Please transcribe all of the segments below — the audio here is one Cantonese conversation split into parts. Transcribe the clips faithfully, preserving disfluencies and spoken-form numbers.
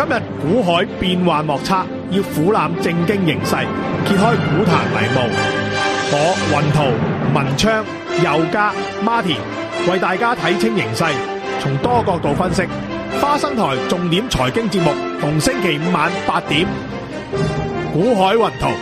今日股海變幻莫測，要俯瞰正經形勢，揭開股壇迷霧。我雲圖、文昌、佑嘉、Martin 為大家睇清形勢，從多角度分析。花生台重點財經節目，逢星期五晚八點，股海雲圖。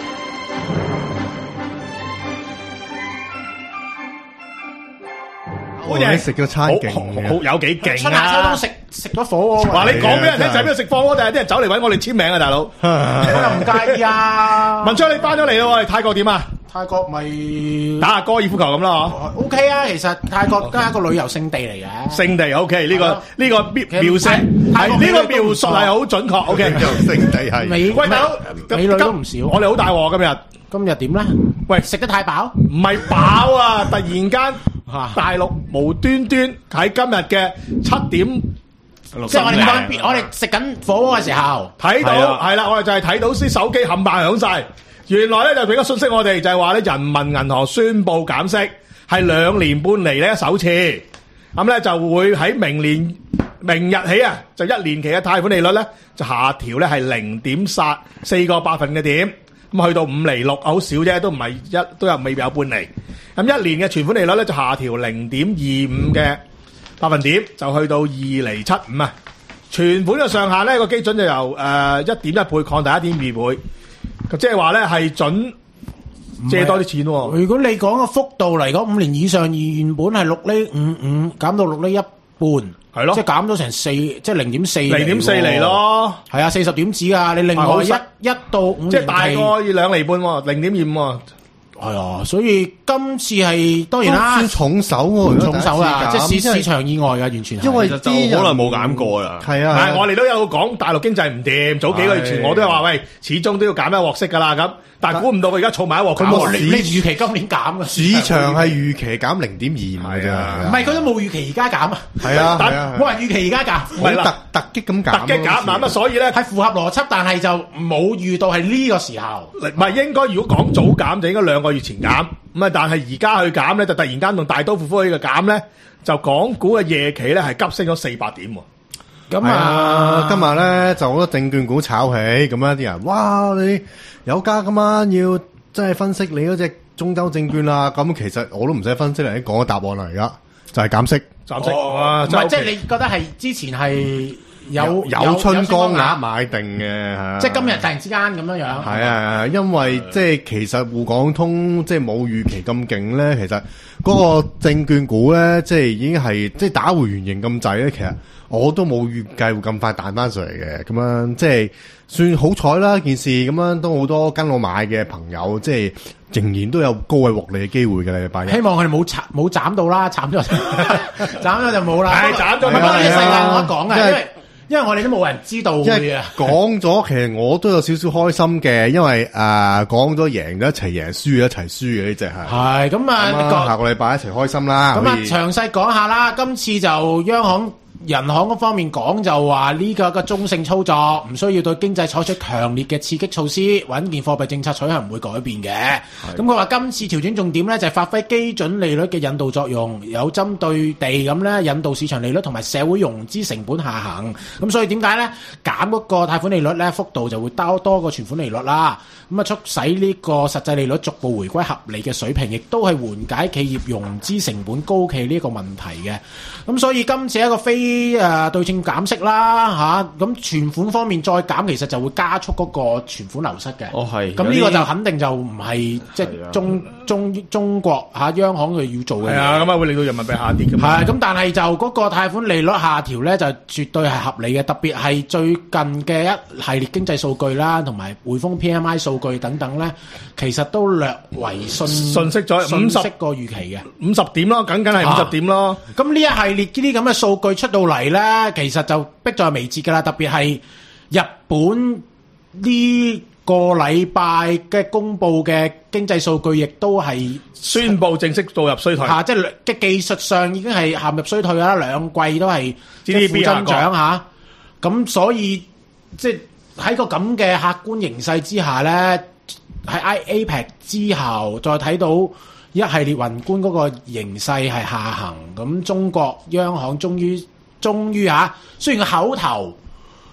好嘢，食咗餐勁嘅， 好有幾勁啊！ 春夏秋冬食食咗火鍋。 話你講俾人聽就喺邊度食火鍋，定係啲人走嚟揾我哋簽名啊，大佬？ 我又唔介意啊。 文昌你翻咗嚟咯，泰國點啊？ 泰國咪打下高爾夫球咁啦 ，O K 啊，其實泰國都係一個旅遊勝地嚟嘅。 勝地 O K， 呢個呢個描寫係呢個描述係好準確 O K。 旅遊勝地係美喂大佬， 美女都唔少。 我哋好大鑊今日。 今日點咧？喂，食得太飽？ 唔係飽啊！突然間大陸無端端喺今日嘅七點， 即係我哋當我哋食緊火鍋嘅時候， 睇到係啦，我哋就係睇到啲手機冚唪唥響晒。原來咧就俾個信息我哋，就係話咧人民銀行宣布減息，係兩年半嚟咧首次。咁咧就會喺明年明日起啊，就一年期嘅貸款利率咧就下調咧係零點三四個百分嘅點。咁去到五厘六，好少啫，都唔係一都有未必有半厘。咁一年嘅存款利率咧就下調零點二五嘅百分點，就去到二厘七五啊。存款嘅上限咧個基準就由誒一點一倍擴大一點二倍，即係話咧係準借多啲錢喎。 如果你講個幅度嚟講，五年以上原本係六厘五五，減到六厘一半。 係咯， 即係減咗成四，即係零點四， 零點四厘咯。 係啊，四十點子啊！你另外一一到五年期， 即係大過兩厘半喎，零點二五喎。 係啊，所以今次係當然啦， 算重手喎， 重手啦，即係市市場意外嘅，完全係。 因為就好耐冇減過啦。 係啊， 係我哋都有講大陸經濟唔掂，早幾個月前我都有話喂，始終都要減一鑊息㗎啦咁。但係估唔到佢而家儲埋一鑊減喎。 你你預期今年減嘅？ 市場係預期減零點二五嘅啫。 唔係，佢都冇預期而家減啊。 係啊，係啊， 冇人預期而家減。 係啦， 突突擊咁減。 突擊減咁啊，所以咧係符合邏輯，但係就冇預到係呢個時候。 唔係應該，如果講早減就應該兩個月前減。咁啊，但係而家去減咧，就突然間同大刀闊斧去嘅減咧，就港股嘅夜期咧係急升咗四百點喎。 咁啊， 今日咧就好多證券股炒起，咁樣啲人，哇！你有家今晚要真係分析你嗰隻中州證券啦，咁其實我都唔使分析，你講個答案啦，而家就係減息， 減息。 唔係，即係你覺得係之前係有有春江鴨買定嘅， 即係今日突然之間咁樣樣。 係啊，因為即係其實滬港通即係冇預期咁勁咧，其實嗰個證券股咧，即係已經係即係打回原形咁滯咧，其實。我都冇預計會咁快彈翻上嚟嘅，咁樣即係算好彩啦件事，咁樣都好多跟我買嘅朋友，即係仍然都有高位獲利嘅機會嘅禮拜一。 希望佢哋冇慘冇斬到啦，斬咗斬咗就冇啦。 係斬咗， 唔係呢啲世界冇得講嘅，因為因為我哋都冇人知道嘅。 講咗其實我都有少少開心嘅，因為誒講咗贏咗一齊贏，輸一齊輸嘅呢隻係。 係咁啊， 下個禮拜一齊開心啦。 咁啊，詳細講下啦，今次就央行。人行嗰方面講就話呢個一個中性操作，唔需要對經濟採取強烈嘅刺激措施，穩健貨幣政策取向唔會改變嘅。咁佢話今次調整重點咧就係發揮基準利率嘅引導作用，有針對地咁咧引導市場利率同埋社會融資成本下行。咁所以點解咧減嗰個貸款利率咧幅度就會多多過存款利率啦。咁啊促使呢個實際利率逐步回歸合理嘅水平，亦都係緩解企業融資成本高企呢個問題嘅。咁所以今次一個非誒對稱減息啦嚇，咁、啊、存款方面再減，其實就會加速嗰個存款流失嘅。 哦，係。 咁呢個就肯定就唔係即係中中中國嚇、啊、央行佢要做嘅。 係啊，咁啊會令到人民幣下跌嘅。 係咁，但係就嗰個貸款利率下調咧，就絕對係合理嘅。特別係最近嘅一系列經濟數據啦，同埋匯豐 P M I 數據等等咧，其實都略為信信息咗五十個預期嘅五十點咯，僅僅係五十點咯。 咁呢、啊、一系列呢啲咁嘅數據出到嚟咧，其實就迫在眉睫㗎啦。特別係日本呢個禮拜嘅公佈嘅經濟數據，亦都係宣布正式步入衰退。 嚇，即係嘅技術上已經係陷入衰退啦，兩季都係即係負增長嚇。咁所以即係喺個咁嘅客觀形勢之下咧，喺 A P E C 之後再睇到一系列宏觀嗰個形勢係下行，咁中國央行終於終於嚇，雖然個口頭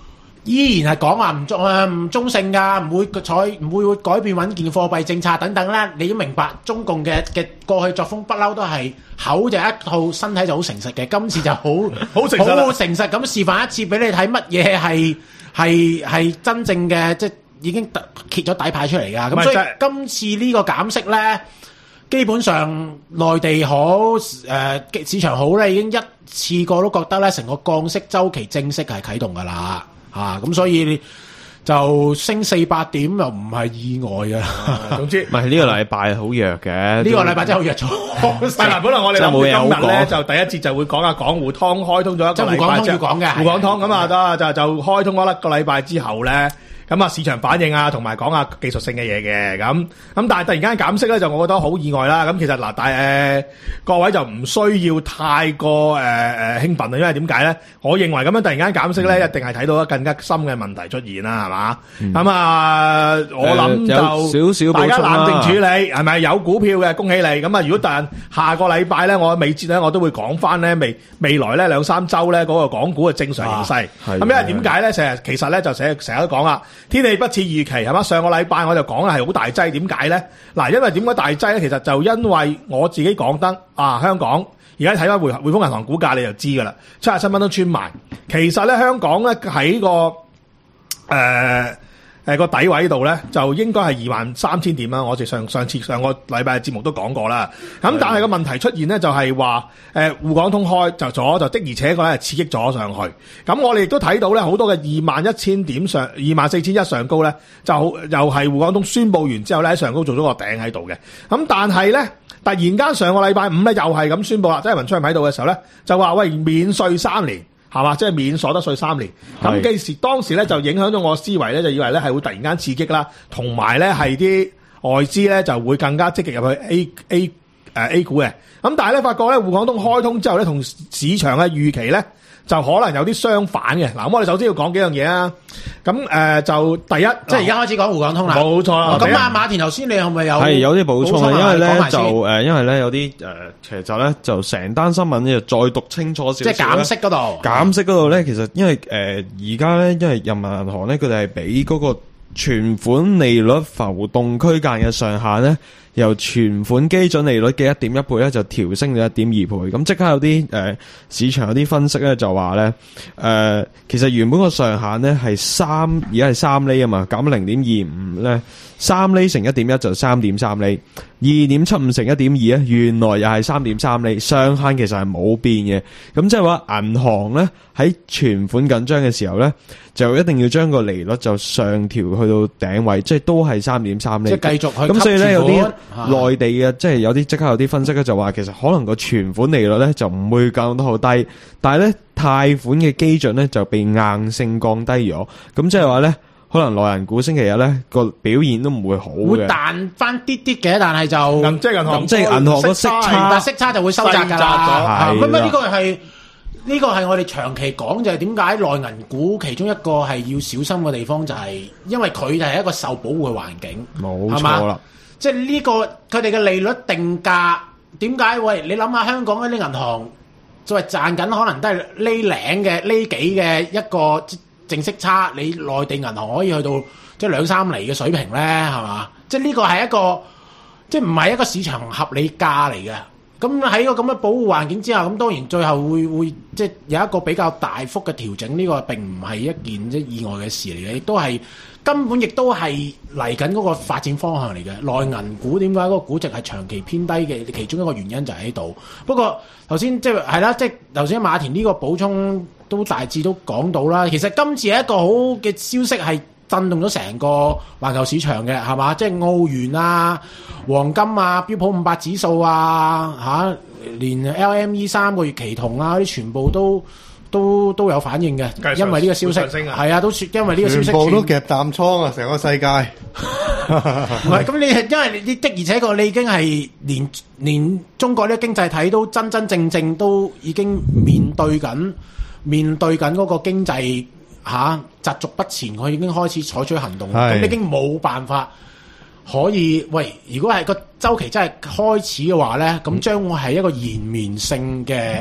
依然係講話唔中誒唔中性㗎，唔會採唔會改變穩健貨幣政策等等啦。你都明白中共嘅嘅過去作風不嬲都係口就一套，身體就好誠實嘅。今次就好好誠實啦好誠實咁示範一次俾你睇乜嘢係係係真正嘅，即係已經揭咗底牌出嚟㗎。咁所以今次呢個減息咧，基本上內地好誒、呃、市場好咧，已經一次過都覺得咧成個降息週期正式係啟動㗎啦。啊，咁所以就升四百點又唔係意外嘅。 總之唔係呢個禮拜好弱嘅， 呢個禮拜真係好弱咗。 係啦，本來我哋諗住今日咧就第一節就會講下港互通開通咗一個禮拜之後， 滬港通要講嘅， 滬港通咁啊得就就開通咗一個禮拜之後咧。咁啊，市場反應啊，同埋講下技術性嘅嘢嘅，咁咁但係突然間減息咧，就我覺得好意外啦。咁其實嗱，但係、呃、各位就唔需要太過誒誒、呃、興奮啊，因為點解咧？我認為咁樣突然間減息咧，嗯、一定係睇到更加深嘅問題出現啦，係嘛？咁、嗯、啊，我諗就、 呃、少少大家冷靜處理，係咪有股票嘅？恭喜你！咁啊，如果但下個禮拜咧，我尾節咧，我都會講翻咧未未來咧兩三週咧嗰個港股嘅正常形勢。咁、啊、因為點解咧？成日其實咧就成日成日都講啦。天氣不似預期係嘛？上個禮拜我就講係好大劑，點解咧？嗱，因為點解大劑咧？其實就因為我自己講得啊，香港而家睇翻匯匯豐銀行股價你就知噶啦，七十七蚊都穿埋。其實咧，香港咧喺個誒。呃誒個底位度咧，就應該係二萬三千點啦。我哋上上次上個禮拜嘅節目都講過啦。咁但係個問題出現咧，就係話誒滬港通開就咗，就的而且確係刺激咗上去。咁我哋亦都睇到咧，好多嘅二萬一千點上二萬四千一上高咧，就又係滬港通宣佈完之後咧，喺上高做咗個頂喺度嘅。咁但係咧，突然間上個禮拜五咧，又係咁宣佈啦，即係文昌喺度嘅時候咧，就話喂免稅三年。係嘛，即係免所得稅三年。咁幾時當時咧就影響咗我思維咧，就以為咧係會突然間刺激啦，同埋咧係啲外資咧就會更加積極入去 A A 誒、呃、A 股嘅。咁但係咧發覺咧滬港通開通之後咧，同市場嘅預期咧就可能有啲相反嘅。嗱，咁我哋首先要講幾樣嘢啊。咁誒、呃、就第一， 即係而家開始講滬港通啦。冇錯啦。 咁啊，馬田頭先你係咪有係有啲補充啊？因為咧就誒、呃，因為咧有啲誒、呃，其實咧就成單新聞咧再讀清楚少少。即係減息嗰度。減息嗰度咧，其實因為誒而家咧，因為人民銀行咧，佢哋係俾嗰個存款利率浮動區間嘅上限咧，由存款基準利率嘅一點一倍咧，就調升咗一點二倍。咁即刻有啲誒、呃、市場有啲分析咧，就話咧誒，其實原本個上限咧係三，而家係三厘啊嘛，減零點二五咧，三厘乘一點一就三點三厘，二點七五乘一點二咧，原來又係三點三厘，上限其實係冇變嘅。咁即係話銀行咧喺存款緊張嘅時候咧，就一定要將個利率就上調去到頂位，即係都係三點三厘。即係繼續去。咁所以咧有啲內地嘅，即係有啲即刻有啲分析咧，就話其實可能個存款利率咧就唔會降得好低，但係咧貸款嘅基準咧就被硬性降低咗。咁即係話咧，可能內銀股星期日咧個表現都唔會好嘅，會彈翻啲啲嘅，但係就即係銀行，即係銀行個息差，但息差就會收窄㗎啦。咁啊呢個係呢個係我哋長期講，就係點解內銀股其中一個係要小心嘅地方，就係因為佢係一個受保護嘅環境，冇錯啦。即係呢個佢哋嘅利率定價點解？喂，你諗下香港嗰啲銀行作為賺緊可能都係呢零嘅呢幾嘅一個淨息差，你內地銀行可以去到即係兩三厘嘅水平咧，係嘛？即係呢個係一個即係唔係一個市場合理價嚟嘅。咁喺個咁嘅保護環境之下，咁當然最後會會即係有一個比較大幅嘅調整，呢、這個並唔係一件即係意外嘅事嚟嘅，亦都係根本亦都係嚟緊嗰個發展方向嚟嘅。內銀股點解嗰個估值係長期偏低嘅？其中一個原因就喺度。不過頭先即係係啦，即係頭先馬田呢個補充都大致都講到啦。其實今次係一個好嘅消息係震動咗成個環球市場嘅，係嘛？即係澳元啊、黃金啊、標普五百指數啊，嚇、啊，連 L M E 三個月期銅啊，啲全部都都都有反應嘅，因為呢個消息係啊，都因為呢個消息全部都夾淡倉啊，成個世界。唔係咁，你係因為你的而且確你已經係連連中國呢個經濟體都真真正正都已經面對緊面對緊嗰個經濟。嚇，疾逐不前，佢已經開始採取行動，咁你已經冇辦法可以喂。如果係個週期真係開始嘅話咧，咁將會係一個延綿性嘅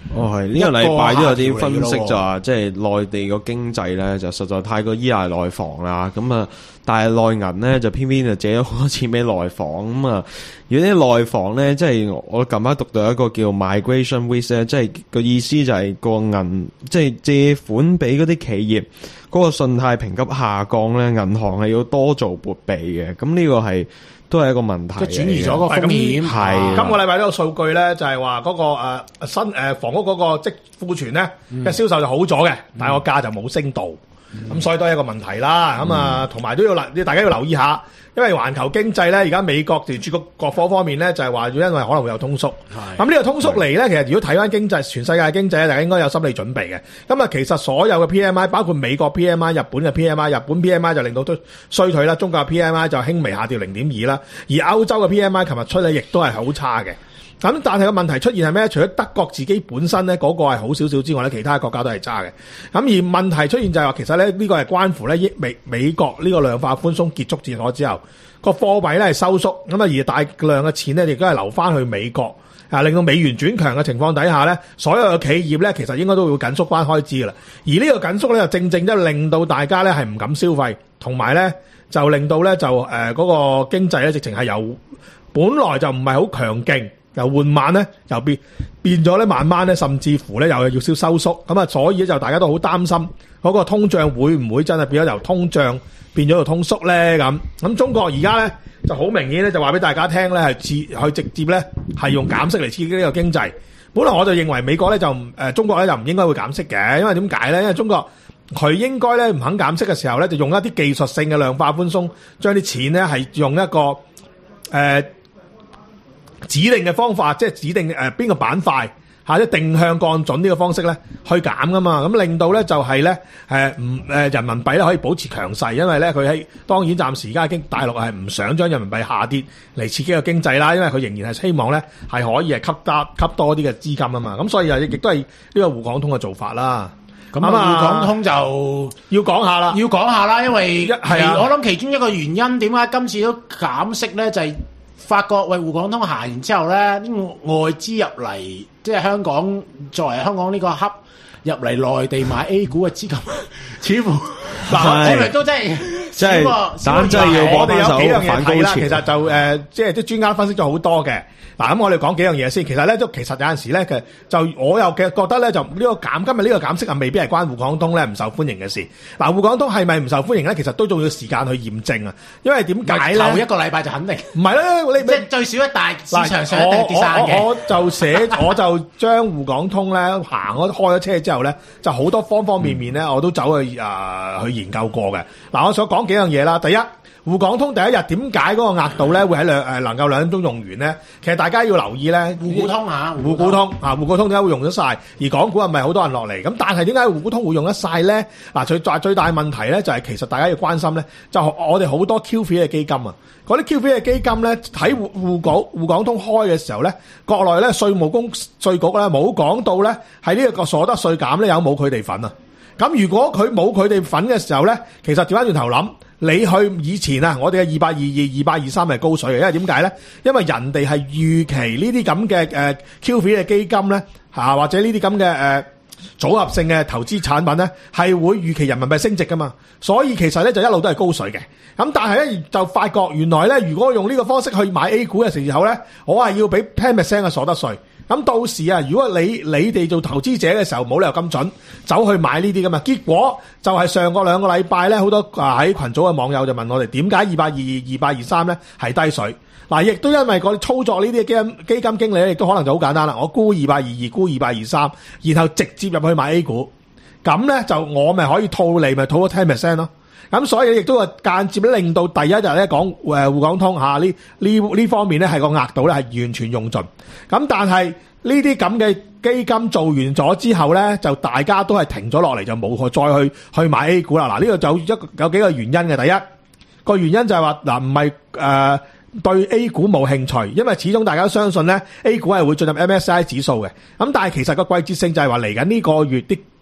哦，係呢、這個禮拜都有啲分析就話，即係內地個經濟咧就實在太過依賴內房啦。咁啊，但係內銀咧就偏偏就借咗好多錢俾內房。咁啊，如果啲內房咧，即係我近排讀到一個叫 migration risk 咧，即係個意思就係個銀，即係借款俾嗰啲企業嗰個信貸評級下降咧，銀行係要多做撥備嘅。咁呢個係。都係一個問題， 即係轉移咗個風險。 係今個禮拜呢個數據咧，就係話嗰個誒新誒房屋嗰個即庫存咧嘅銷售就好咗嘅，嗯、但係個價就冇升到，咁、嗯、所以都係一個問題啦。咁啊、嗯，同埋都要留，大家要留意下，因為環球經濟咧，而家美國聯儲局各方方面咧就係話，因為可能會有通縮。咁呢個通縮嚟咧，其實如果睇翻經濟，全世界經濟咧，大家應該有心理準備嘅。咁啊，其實所有嘅 P M I， 包括美國 P M I、日本嘅 P M I， 日本 P M I 就令到都衰退啦，中國嘅 P M I 就輕微下跌零點二啦，而歐洲嘅 P M I 琴日出咧，亦都係好差嘅。咁但係個問題出現係咩？除咗德國自己本身咧嗰個係好少少之外咧，其他國家都係差嘅。咁而問題出現就係話，其實咧呢個係關乎咧美美國呢個量化寬鬆結束咗之後，個貨幣咧係收縮，咁啊而大量嘅錢咧亦都係流翻去美國，啊令到美元轉強嘅情況底下咧，所有嘅企業咧其實應該都會緊縮翻開支噶啦。而呢個緊縮咧就正正即係令到大家咧係唔敢消費，同埋咧就令到咧就誒嗰、呃嗰個經濟咧直情係由本來就唔係好強勁。由緩慢咧，又變變咗咧，慢慢咧，甚至乎咧，又要少收縮。咁啊，所以就大家都好擔心嗰個通脹會唔會真係變咗由通脹變咗做通縮咧？咁咁中國而家咧就好明顯咧，就話俾大家聽咧，係直去直接咧係用減息嚟刺激呢個經濟。本來我就認為美國咧就誒、呃、中國咧就唔應該會減息嘅，因為點解咧？因為中國佢應該咧唔肯減息嘅時候咧，就用一啲技術性嘅量化寬鬆，將啲錢咧係用一個誒。呃指定嘅方法，即係指定誒邊、呃、個板塊嚇，即定向降準呢個方式咧去減噶嘛，咁令到咧就係咧誒唔誒人民幣咧可以保持強勢，因為咧佢喺當然暫時而家經大陸係唔想將人民幣下跌嚟刺激個經濟啦，因為佢仍然係希望咧係可以係吸得吸多啲嘅資金啊嘛，咁所以啊亦都係呢個滬港通嘅做法啦。 咁啊，滬港通就要講下啦， 要講下啦，因為係啊， 我諗其中一個原因點解今次都減息咧，就係、是。發覺喂，滬港通行完之後咧，啲外資入嚟，即係香港作為香港呢個hub入嚟內地買 A 股嘅資金，似乎嗱，我哋都真係即係，但真係要我哋有幾樣嘢睇啦。 其實就誒、呃，即係啲專家分析咗好多嘅。嗱，咁我哋講幾樣嘢先。其實咧，都其實有陣時咧，其實就我又嘅覺得咧，就呢個減今日呢個減息啊，未必係關滬港通咧唔受歡迎嘅事。嗱，滬港通係咪唔受歡迎咧？其實都仲要時間去驗證啊。因為點解咧？ 頭一個禮拜就肯定唔係咧，你即係最少一大市場上一定跌晒嘅。 我我就寫，我就將滬港通咧行咗開咗車之後咧，就好多方方面面咧，我都走去啊、呃、去研究過嘅。嗱，我想講幾樣嘢啦。第一，滬港通第一日點解嗰個額度咧會喺兩誒能夠兩分鐘用完咧？其實大家要留意咧， 滬股通啊， 滬股通啊，滬股通點解會用得晒？而港股係咪好多人落嚟？咁但係點解滬股通會用得晒咧？嗱，最最最大問題咧就係其實大家要關心咧，就我哋好多 Q F I 嘅基金啊，嗰啲 Q F I 嘅基金咧喺滬滬港滬港通開嘅時候咧，國內咧稅務公稅局咧冇講到咧喺呢一個所得稅減咧有冇佢哋份啊？咁如果佢冇佢哋份嘅時候咧，其實調翻轉頭諗。你去以前啊，我哋嘅二百二二、二百二三係高水嘅，因為點解咧？因為人哋係預期呢啲咁嘅誒 Q F I 嘅基金咧，嚇或者呢啲咁嘅誒組合性嘅投資產品咧，係會預期人民幣升值噶嘛，所以其實咧就一路都係高水嘅。咁但係咧就發覺原來咧，如果用呢個方式去買 A 股嘅時候咧，我係要俾 ten percent 嘅所得稅。咁到時啊，如果你你哋做投資者嘅時候冇理由咁準走去買呢啲噶嘛，結果就係上個兩個禮拜咧，好多啊喺群組嘅網友就問我哋點解二百二二、二百二三咧係低水？嗱，亦都因為個操作呢啲基金基金經理咧，亦都可能就好簡單啦。我沽二百二二，沽二百二三，然後直接入去買 A 股，咁咧就我咪可以套利，咪套咗 ten percent 咯。咁所以亦都係間接令到第一日咧講誒滬港通嚇呢呢呢方面咧係個額度咧係完全用盡。咁但係呢啲咁嘅基金做完咗之後咧，就大家都係停咗落嚟，就冇再去去買 A 股啦。嗱，呢個就一個有幾個原因嘅。第一個原因就係話嗱，唔係誒對 A 股冇興趣，因為始終大家都相信咧 A 股係會進入 M S C I 指數嘅。咁但係其實個季節性就係話嚟緊呢個月啲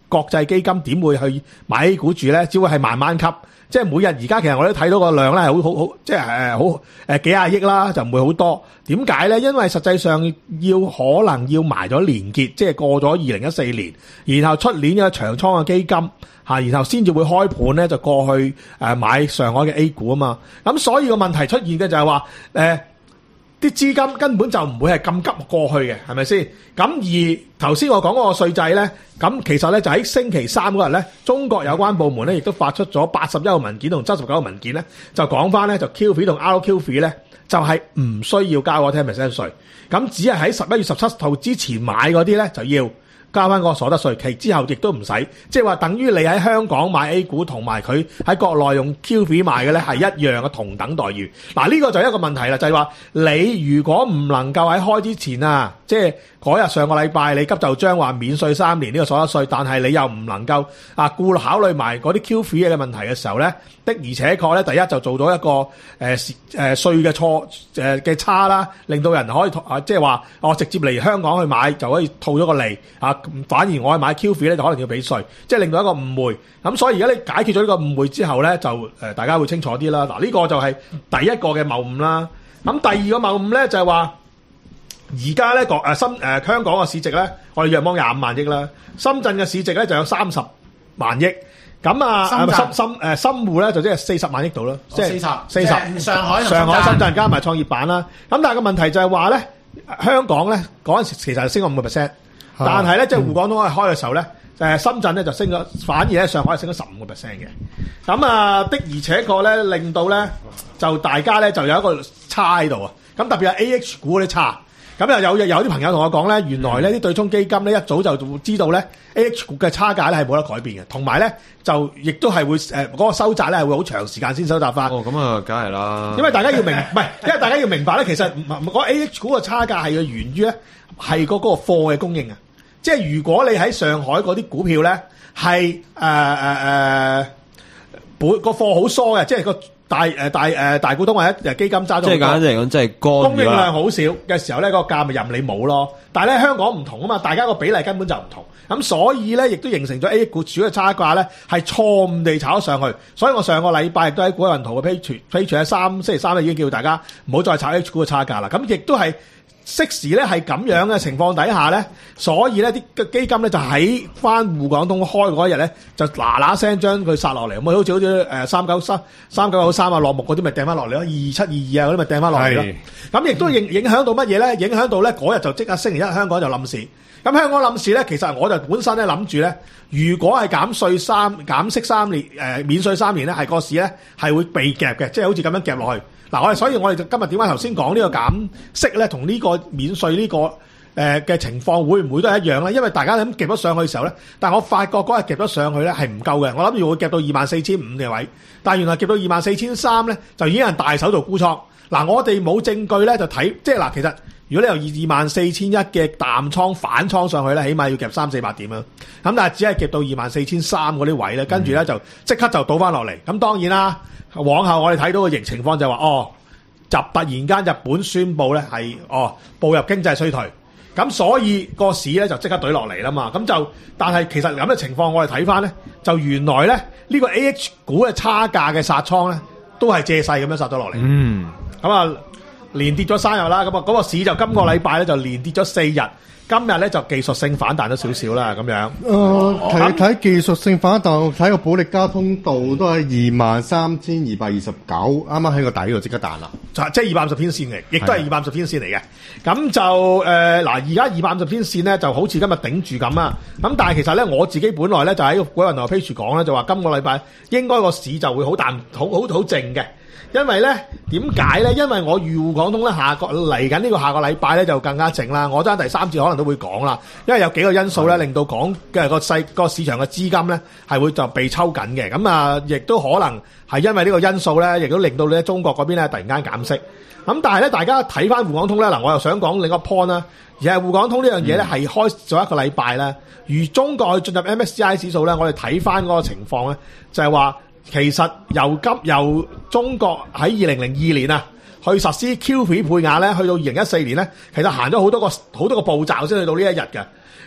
國際基金點會去買 A 股住咧？只會係慢慢吸，即係每日而家其實我都睇到個量咧係好好好，即係誒好誒幾廿億啦，就唔會好多。點解咧？因為實際上要可能要埋咗年結，即係過咗二零一四年，然後出年有長倉嘅基金嚇，然後先至會開盤咧就過去誒買上海嘅 A 股啊嘛。咁所以個問題出現嘅就係話誒啲資金根本就唔會係咁急過去嘅，係咪先？咁而頭先我講嗰個稅制咧，咁其實咧就喺星期三嗰日咧，中國有關部門咧亦都發出咗八十一個文件同七十九個文件咧，就講翻咧就 Q F I 同 R Q F I 咧就係唔需要交嗰十 percent 稅，咁只係喺十一月十七號之前買嗰啲咧就要交翻個所得稅，其之後亦都唔使，即係話等於你喺香港買 A 股同埋佢喺國內用 Q F I 買嘅咧係一樣嘅同等待遇。嗱呢個就係一個問題啦，就係話你如果唔能夠喺開之前啊，即係嗰日上個禮拜你急就章話免稅三年呢個所得稅，但係你又唔能夠啊顧考慮埋嗰啲 Q F I 嘅問題嘅時候咧，的而且確咧，第一就做到一個誒誒稅嘅錯誒嘅差啦，令到人可以啊即係話我直接嚟香港去買就可以套咗個利啊。反而我去買 Q F I 咧，就可能要俾稅，即係令到一個誤會。咁所以而家你解決咗呢個誤會之後咧，就誒、呃、大家會清楚啲啦。嗱，呢個就係第一個嘅謬誤啦。咁第二個謬誤咧就係話，而家咧個誒深誒香港嘅市值咧，我哋約摸廿五萬億啦。深圳嘅市值咧就有三十萬億。咁啊，深深誒、呃、深滬咧就即係四十萬億度啦，即係四十四十。上海上海深圳加埋創業板啦。咁但係個問題就係話咧，香港咧嗰陣時其實係升咗五個 percent。但係咧，即係滬港通開嘅時候咧，誒深圳咧就升咗，反而咧上海係升咗十五個 percent 嘅。咁啊的而且確咧，令到咧就大家咧就有一個差喺度啊。咁特別係 A H 股嗰啲差。咁又有有啲朋友同我講咧，原來咧啲對沖基金咧一早就知道咧 A H 股嘅差價咧係冇得改變嘅，同埋咧就亦都係會誒嗰、呃嗰個收窄咧係會好長時間先收窄翻。 哦，咁啊，梗係啦。 因為大家要明，唔係，因為大家要明白咧，其實嗰個 A H 股嘅差價係要源於咧係嗰個貨嘅供應啊。即係如果你喺上海嗰啲股票咧，係誒誒誒，本個貨好疏嘅，即係個大誒、呃、大誒、呃、大股東或者基金揸咗， 即係簡單嚟講，即係乾供應量好少嘅時候咧，個價咪任你冇咯。但係咧香港唔同啊嘛，大家個比例根本就唔同，咁所以咧亦都形成咗 A 股主要嘅差價咧係錯誤地炒上去。所以我上個禮拜亦都喺股海雲圖嘅 page page 喺三星期三咧已經叫大家唔好再炒 H 股嘅差價啦。咁亦都係。適時咧係咁樣嘅情況底下咧，所以咧啲基金咧就喺翻滬港通開嗰一日咧，就嗱嗱聲將佢殺落嚟，咁好似好似誒三九三三九九三啊，落木嗰啲咪掟翻落嚟咯，二七二二啊嗰啲咪掟翻落嚟咯。咁亦都影影響到乜嘢咧？影響到咧嗰日就即刻星期一香港就冧市。咁香港冧市咧，其實我就本身咧諗住咧，如果係減稅三減息三年誒、呃、免稅三年咧，係個市咧係會被夾嘅，即係好似咁樣夾落去。嗱，我哋所以我哋今日點解頭先講呢個減息咧，同呢個免稅呢個誒嘅情況會唔會都係一樣咧？因為大家咁夾咗上去嘅時候咧，但係我發覺嗰日夾咗上去咧係唔夠嘅，我諗住會夾到二萬四千五嘅位，但係原來夾到二萬四千三咧，就已經係大手做沽倉。嗱，我哋冇證據咧就睇，即係嗱，其實如果你由二萬四千一嘅淡倉反倉上去咧，起碼要夾三四百點啊。咁但係只係夾到二萬四千三嗰啲位咧，跟住咧就即刻就倒翻落嚟。咁當然啦。往後我哋睇到嘅疫情況就話，哦，就突然間日本宣布咧係哦步入經濟衰退，咁所以個市咧就即刻懟落嚟啦嘛。咁就但係其實咁嘅情況我哋睇翻咧，就原來咧呢個 A H 股嘅差價嘅殺倉咧，都係借勢咁樣殺咗落嚟。嗯，咁啊連跌咗三日啦，咁啊嗰個市就今個禮拜咧就連跌咗四日。今日咧就技術性反彈咗少少啦，咁樣。 誒睇睇技術性反彈，睇個保力加通道都係二萬三千二百二十九，啱啱喺個底度即刻彈啦。 就即係二百五十天線嚟，亦都係二百五十天線嚟嘅。咁就誒嗱，而家二百五十天線咧就好似今日頂住咁啊。咁但係其實咧我自己本來咧就喺個股雲台 page 講咧，就話今個禮拜應該個市就會好淡，好好好靜嘅。因為咧點解咧？因為我預滬港通咧下個嚟緊呢個下個禮拜咧就更加靜啦。我爭第三節可能都會講啦，因為有幾個因素咧令到港嘅個細個市場嘅資金咧係會就被抽緊嘅。咁啊，亦都可能係因為呢個因素咧，亦都令到咧中國嗰邊咧突然間減息。咁但係咧，大家睇翻滬港通咧，嗱，我又想講另一個 point 啦，而係滬港通呢樣嘢咧係開咗一個禮拜啦。如中國去進入 M S C I 指數咧，我哋睇翻嗰個情況咧，就係話。其實由今由中國喺二零零二年啊，去實施 Q F I 配額咧，去到二零一四年咧，其實行咗好多個好多個步驟先去到呢一日嘅。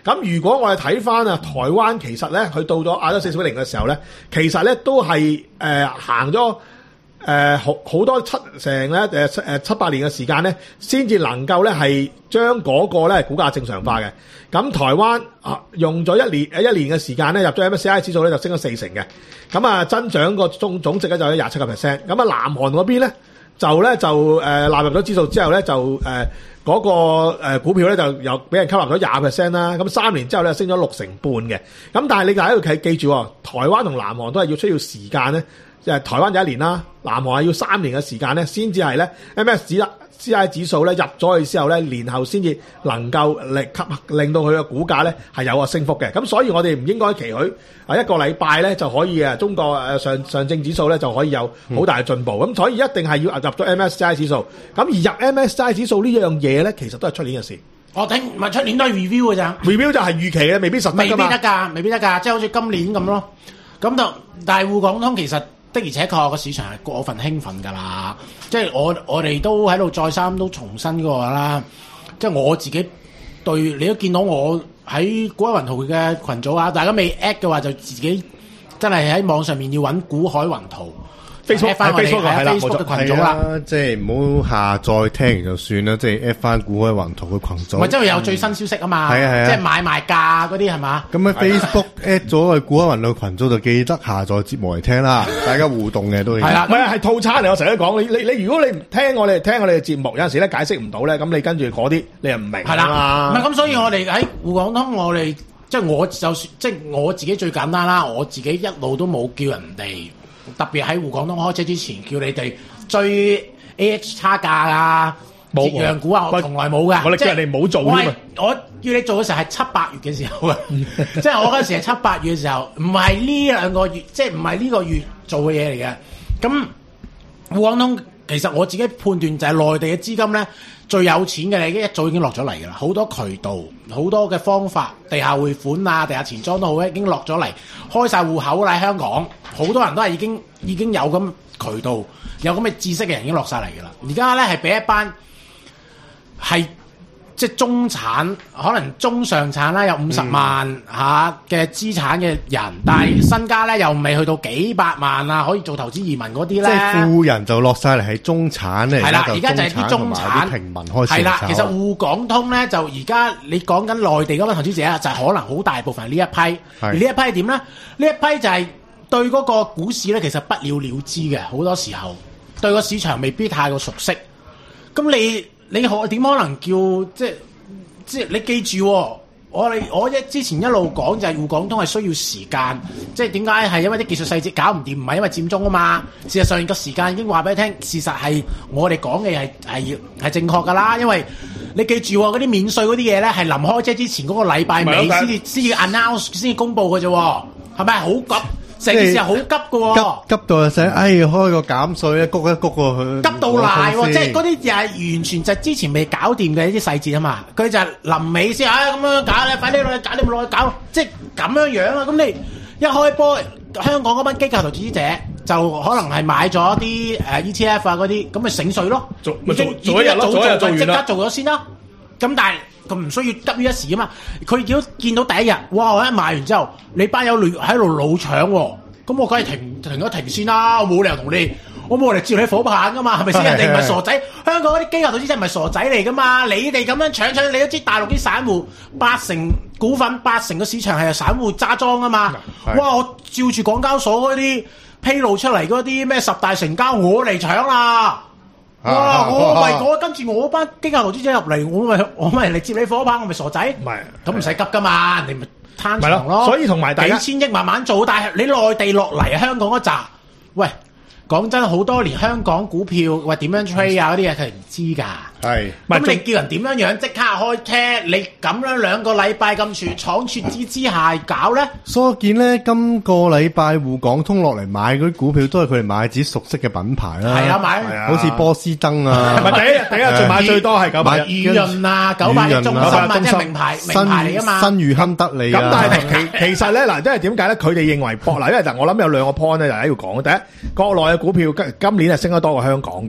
咁如果我哋睇翻啊，台灣其實咧，佢到咗亞洲四小零嘅時候咧，其實咧都係誒、呃、行咗誒好好多七成咧誒誒七八年嘅時間咧，先至能夠咧係將嗰個咧股價正常化嘅。咁台灣啊用咗一年誒一年嘅時間咧，入咗 M S C I 指數咧就升咗四成嘅。咁啊增長個總總值咧就有廿七個 percent。咁啊南韓嗰邊咧就咧就誒納入咗指數之後咧就誒。呃嗰個誒股票咧就又俾人吸納咗廿 percent 啦，咁三年之後咧升咗六成半嘅。咁但係你大家要記記住，台灣同南韓都係要需要時間咧，即係台灣就一年啦，南韓係要三年嘅時間咧，先至係咧 M S C I 指數咧入咗去之後咧，年後先至能夠力吸令到佢嘅股價咧係有個升幅嘅。咁所以我哋唔應該期許啊一個禮拜咧就可以啊中國誒上上證指數咧就可以有好大嘅進步。咁、嗯、所以一定係要入咗 M S C I 指數。咁而入 M S C I 指數呢樣嘢咧，其實都係出年嘅事。 我聽唔係出年都係 review 嘅咋 ，review 就係預期嘅，未必實得㗎嘛。 未必得㗎，未必得㗎，即係好似今年咁咯。咁就但係滬港通其實。的而且確個市場係過分興奮㗎啦，即係我我哋都喺度再三都重申過啦，即係我自己對你都見到我喺股海雲圖嘅群組啊，大家未 at 嘅話就自己真係喺網上面要揾股海雲圖。 Facebook 翻我哋係啦， 冇錯，群組啦，即係唔好下載聽完就算啦，即係 at 翻股海雲圖嘅群組。 咪即係有最新消息啊嘛，係啊係啊，即係買賣價嗰啲係嘛。 咁喺 Facebook at 咗去股海雲圖群組就記得下載節目嚟聽啦，大家互動嘅都係啦，唔係係套餐嚟，我成日都講你你你，如果你唔聽我哋聽我哋嘅節目，有陣時咧解釋唔到咧，咁你跟住嗰啲你又唔明係啦。 唔係咁，所以我哋喺滬港通，我哋即係我就算即係我自己最簡單啦，我自己一路都冇叫人哋。特別喺滬港通開車之前，叫你哋追 A H 差價啊、折讓股啊，我從來冇㗎。 我哋叫人哋冇做添啊！ 我叫你做嘅時候係七八月嘅時候啊，即係我嗰時係七八月嘅時候，唔係呢兩個月，即係唔係呢個月做嘅嘢嚟嘅。咁滬港通其實我自己判斷就係內地嘅資金咧最有錢嘅，你一早已經落咗嚟㗎啦，好多渠道、好多嘅方法，地下匯款啊、地下錢莊都好咧，已經落咗嚟，開晒戶口啦喺香港。好多人都係已經已經有咁渠道，有咁嘅知識嘅人已經落晒嚟㗎啦。而家咧係俾一班係即係中產，可能中上產啦，有五十萬嚇嘅資產嘅人，嗯、但係身家咧又未去到幾百萬啊，可以做投資移民嗰啲咧。即係富人就落晒嚟係中產咧。 係啦，而家就係啲中產平民開始。 係啦，其實滬港通咧就而家你講緊內地嗰班投資者啊，就係、可能好大部分係呢一批。而呢一批係點咧？呢一批就係、係。對嗰個股市咧，其實不了了之嘅，好多時候對個市場未必太過熟悉。咁你你可點可能叫即係即係你記住、哦，我哋我一之前一路講就係滬港通係需要時間，即係點解係因為啲技術細節搞唔掂，唔係因為佔中啊嘛。事實上個時間已經話俾你聽，事實係我哋講嘅係係係正確㗎啦。因為你記住嗰、哦、啲免稅嗰啲嘢咧，係臨開車之前嗰個禮拜尾先至先至 announce 先至公佈嘅啫，係咪好急？成件事係好急嘅喎， 急急到就哎開個減稅咧，谷一谷過去， 急到賴喎，即係嗰啲又係完全就之前未搞掂嘅一啲細節啊嘛，佢就係臨尾先，唉咁樣搞咧，快啲落去搞，你咪落去搞，即係咁樣樣啊！咁你一開波，香港嗰班機構投資者就可能係買咗啲誒 E T F 啊嗰啲，咁咪醒水咯， 做做做一日咯，做一日做完啦， 即刻做咗先啦。咁但係佢唔需要急於一時啊嘛，佢見到見到第一日，哇！我一買完之後，你班友喺度老搶喎，咁我梗係停停一停先啦，我冇理由同你，我冇理由接你火棒噶嘛，係咪先？人哋唔係傻仔，香港嗰啲機構投資者唔係傻仔嚟噶嘛，你哋咁樣搶搶，你都知大陸啲散戶八成股份八成嘅市場係散戶揸莊啊嘛，哇！我照住港交所嗰啲披露出嚟嗰啲咩十大成交，我嚟搶啦！哇！我咪我跟住我班機構投資者入嚟，我咪我咪嚟接你火棒，我咪傻仔？唔係，咁唔使急噶嘛，你咪攤長咯。 所以同埋大家幾千億慢慢做，但係你內地落嚟香港嗰扎，喂，講真，好多年香港股票喂點樣 trade 啊嗰啲嘢，佢哋唔知㗎。係，咁你叫人點樣樣即刻開車？你咁樣兩個禮拜咁處闖處之之下搞咧？ 所以見咧，今個禮拜滬港通落嚟買嗰啲股票，都係佢哋買自己熟悉嘅品牌啦。 係啊，買， 好似波司登啊， 係咪第一日第一日最買最多係九百一？裕潤啊，九百一中心啊，即係名牌名牌嚟㗎嘛。 新裕亨得利啊。 咁但係其其實咧嗱，即係點解咧？佢哋認為博嗱，因為嗱，我諗有兩個 point 咧，大家要講。第一，國內嘅股票今今年係升得多過香港嘅。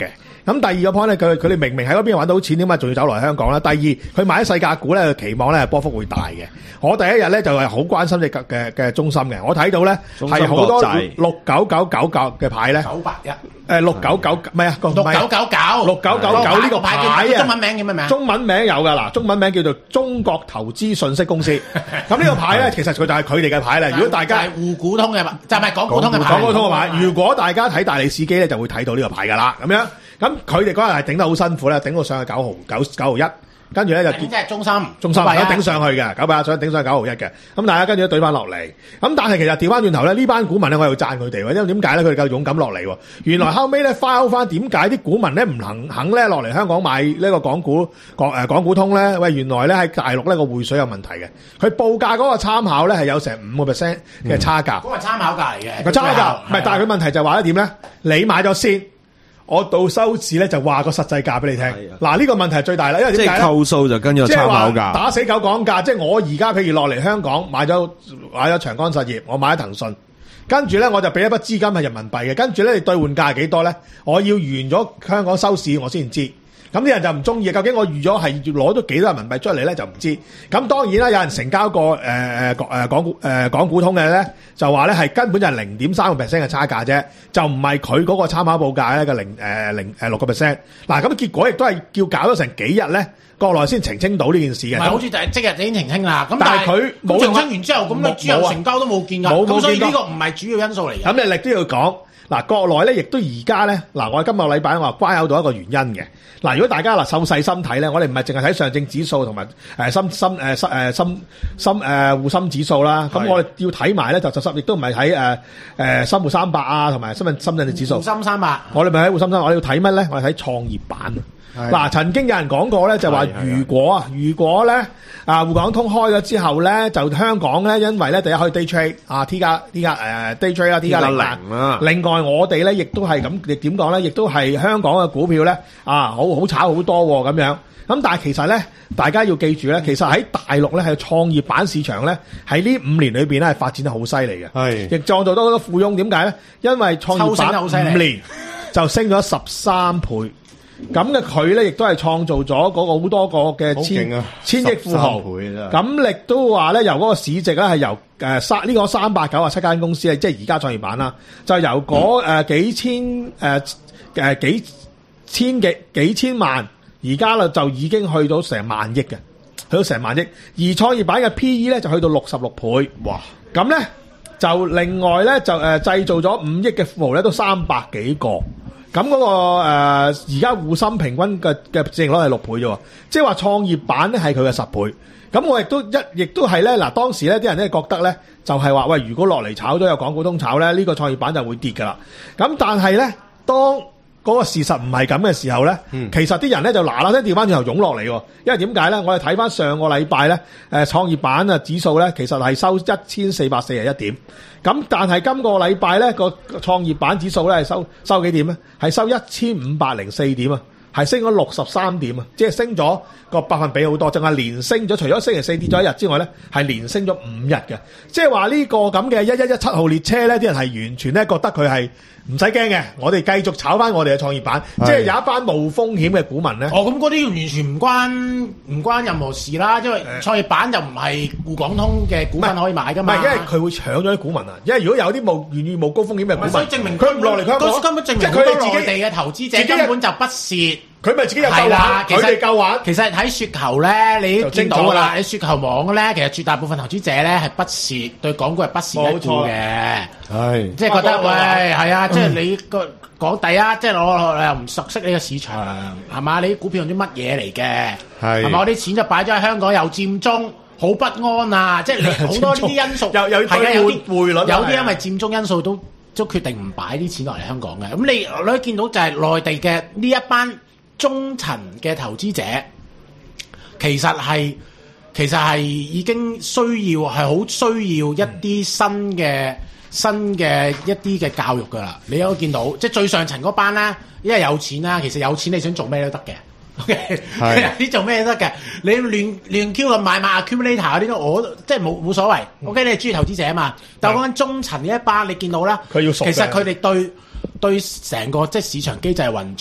咁第二個 point 咧，佢佢哋明明喺嗰邊揾到錢，點解仲要走嚟香港咧？第二，佢買啲細價股咧，期望咧波幅會大嘅。我第一日咧就係好關心隻嘅嘅中心嘅，我睇到咧係好多六九九九九嘅牌咧， 九八一誒六九九唔係啊， 六九九九六九九九呢個牌啊， 中文名叫咩名？ 中文名有㗎嗱，中文名叫做中國投資信息公司。咁呢個牌咧，其實佢就係佢哋嘅牌啦。如果大家係滬股通嘅，就係港股通嘅牌。 港股通嘅牌。如果大家睇大利市機咧，就會睇到呢個牌㗎啦。咁樣，咁佢哋嗰日係頂得好辛苦咧，頂到上去九毫九九毫一。跟住咧就即係中心， 中心想頂上去嘅九百一，想頂上去九毫一嘅。咁大家跟住都懟翻落嚟。咁但係其實調翻轉頭咧，呢班股民咧，我又要讚佢哋喎。因為點解咧？佢哋夠勇敢落嚟喎。原來後尾咧，file翻點解啲股民咧唔肯肯咧落嚟香港買呢個港股港誒港股通咧？喂，原來咧喺大陸咧個匯水有問題嘅。佢報價嗰個參考咧係有成五個 percent 嘅差價。 嗰個參考價嚟嘅。 個參考價唔係，但係佢問題就係話咧點咧？你買咗先。我到收市咧就話個實際價俾你聽。嗱呢個問題係最大啦，因為點解咧？ 即係扣數就跟咗參考價。 打死狗講價，即係我而家譬如落嚟香港買咗買咗長江實業，我買咗騰訊，跟住咧我就俾一筆資金係人民幣嘅，跟住咧你兌換價係幾多咧？我要完咗香港收市我先知。咁啲人就唔中意，究竟我預咗係攞咗幾多人民幣出嚟咧就唔知。咁當然啦，有人成交過誒誒誒港股誒、呃、港股通嘅咧，就話咧係根本就係零點三個 percent 嘅差價啫，就唔係佢嗰個參考報價咧嘅零誒零誒六個 percent。嗱咁結果亦都係叫搞咗成幾日咧，國內先澄清到呢件事嘅。 唔係好似就係即日已經澄清啦。咁但係佢冇澄清完之後，咁你之後成交都冇見㗎。咁所以呢個唔係主要因素嚟嘅。 咁你力都要講。嗱，國內咧亦都而家咧，嗱，我哋今個禮拜我話關口到一個原因嘅。嗱，如果大家嗱細細心睇咧，我哋唔係淨係睇上證指數同埋誒深深誒深誒深深誒滬深指數啦。咁我哋要睇埋咧就就亦都唔係睇誒誒深滬三百啊，同埋深圳深圳嘅指數。 滬深三百。我哋咪喺滬深三百，我哋要睇乜咧？我哋睇創業板啊。嗱，曾經有人講過咧，就話如果啊，如果咧啊滬港通開咗之後咧，就香港咧，因為咧第一可以 day trade 啊 T 加 T 加誒 day trade 啦 T 加零啦。另外我哋咧亦都係咁，亦點講咧？亦都係香港嘅股票咧啊，好好炒好多喎咁樣。咁但係其實咧，大家要記住咧，其實喺大陸咧係創業板市場咧，喺呢五年裏邊咧係發展得好犀利嘅，係亦創造到好多富翁。點解咧？因為創業板五年就升咗十三倍。咁嘅佢咧，亦都係創造咗嗰個好多個嘅千、啊、千億富豪。咁亦都話咧，由嗰個市值咧係由誒三呢個三百九十七間公司，即係而家創業板啦，就由嗰誒幾千誒誒、呃、幾千幾幾千萬，而家啦就已經去到成萬億嘅，去到成萬億。而創業板嘅 P E 咧就去到六十六倍。哇！咁咧就另外咧就誒製造咗五億嘅富豪咧，都三百幾個。咁嗰、那個誒而家滬深平均嘅嘅市盈率係六倍啫，即係話創業板咧係佢嘅十倍。咁我亦都一亦都係咧嗱，當時咧啲人咧覺得咧就係話喂，如果落嚟炒咗有港股通炒咧，呢、這個創業板就會跌㗎啦。咁但係咧，當嗰個事實唔係咁嘅時候咧，嗯、其實啲人咧就嗱嗱聲調翻轉頭湧落嚟喎。因為點解咧？我哋睇翻上個禮拜咧，誒創業板啊指數咧，其實係收一千四百四十一點。咁但係今個禮拜咧個創業板指數咧係收收幾點咧？係收一千五百零四點啊，係升咗六十三點啊，即係升咗個百分比好多，淨係連升咗，除咗星期四跌咗一日之外咧，係連升咗五日嘅。即係話呢個咁嘅一一一七號列車咧，啲人係完全咧覺得佢係唔使驚嘅，我哋繼續炒翻我哋嘅創業板，即係有一班冇風險嘅股民咧。 哦，咁嗰啲完全唔關唔關任何事啦，因為創業板就唔係滬港通嘅股份可以買噶嘛。 唔係，因為佢會搶咗啲股民啊。因為如果有啲冇願意冇高風險嘅股民， 所以證明佢唔落嚟香港， 根本證明好多內地嘅投資者根本就不屑。 佢咪自己有夠玩，佢哋夠玩。 其實睇雪球咧，你都見到噶啦。你雪球網咧，其實絕大部分投資者咧係不屑對港股係不屑一顧嘅，係即係覺得喂係啊，即係你個講第一，即係我又唔熟悉呢個市場係嘛？你啲股票用啲乜嘢嚟嘅係係嘛？我啲錢就擺咗喺香港又佔中，好不安啊！即係你好多呢啲因素， 有有係啊，有啲匯率， 有啲因為佔中因素都都決定唔擺啲錢落嚟香港嘅。咁你你可以見到就係內地嘅呢一班中層嘅投資者，其實係其實係已經需要係好需要一啲新嘅、嗯、新嘅一啲嘅教育㗎啦。你可以見到，即係最上層嗰班咧，因為有錢啦，其實有錢你想做咩都得嘅。OK，你做咩都得嘅。你亂亂 Q 咁買買 accumulator 嗰啲，我即係冇冇所謂。OK，你係專業投資者啊嘛。但係講緊中層呢一班，你見到啦， 佢要熟， 其實佢哋對對成個即係市場機制運作。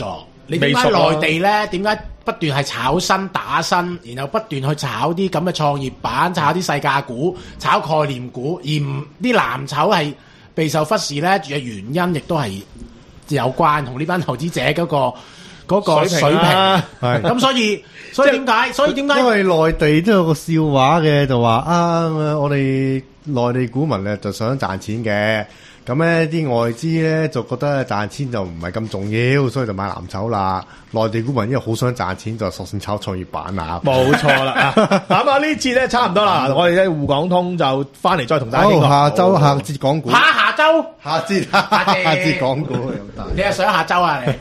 你點解內地咧？點解不斷係炒新打新，然後不斷去炒啲咁嘅創業板、炒啲細價股、炒概念股，而唔啲藍籌係備受忽視咧？嘅原因亦都係有關同呢班投資者嗰、嗰個嗰、嗰個水平。係咁、啊，所以所以點解？所以點解？ 因為內地都有個笑話嘅，就話啊，我哋內地股民咧就想賺錢嘅。咁咧啲外資咧就覺得賺錢就唔係咁重要，所以就買藍籌啦。內地股民因為好想賺錢，就索性炒創業板啦。 冇錯啦。咁啊呢節咧差唔多啦，我哋咧滬港通就翻嚟再同大家傾過。 下週下節講股。 下下週下節下節講股。 你係想下週啊你？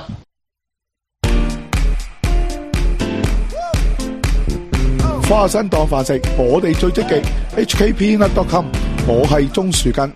花生當飯食，我哋最積極。H K P nut dot com， 我係鍾樹根。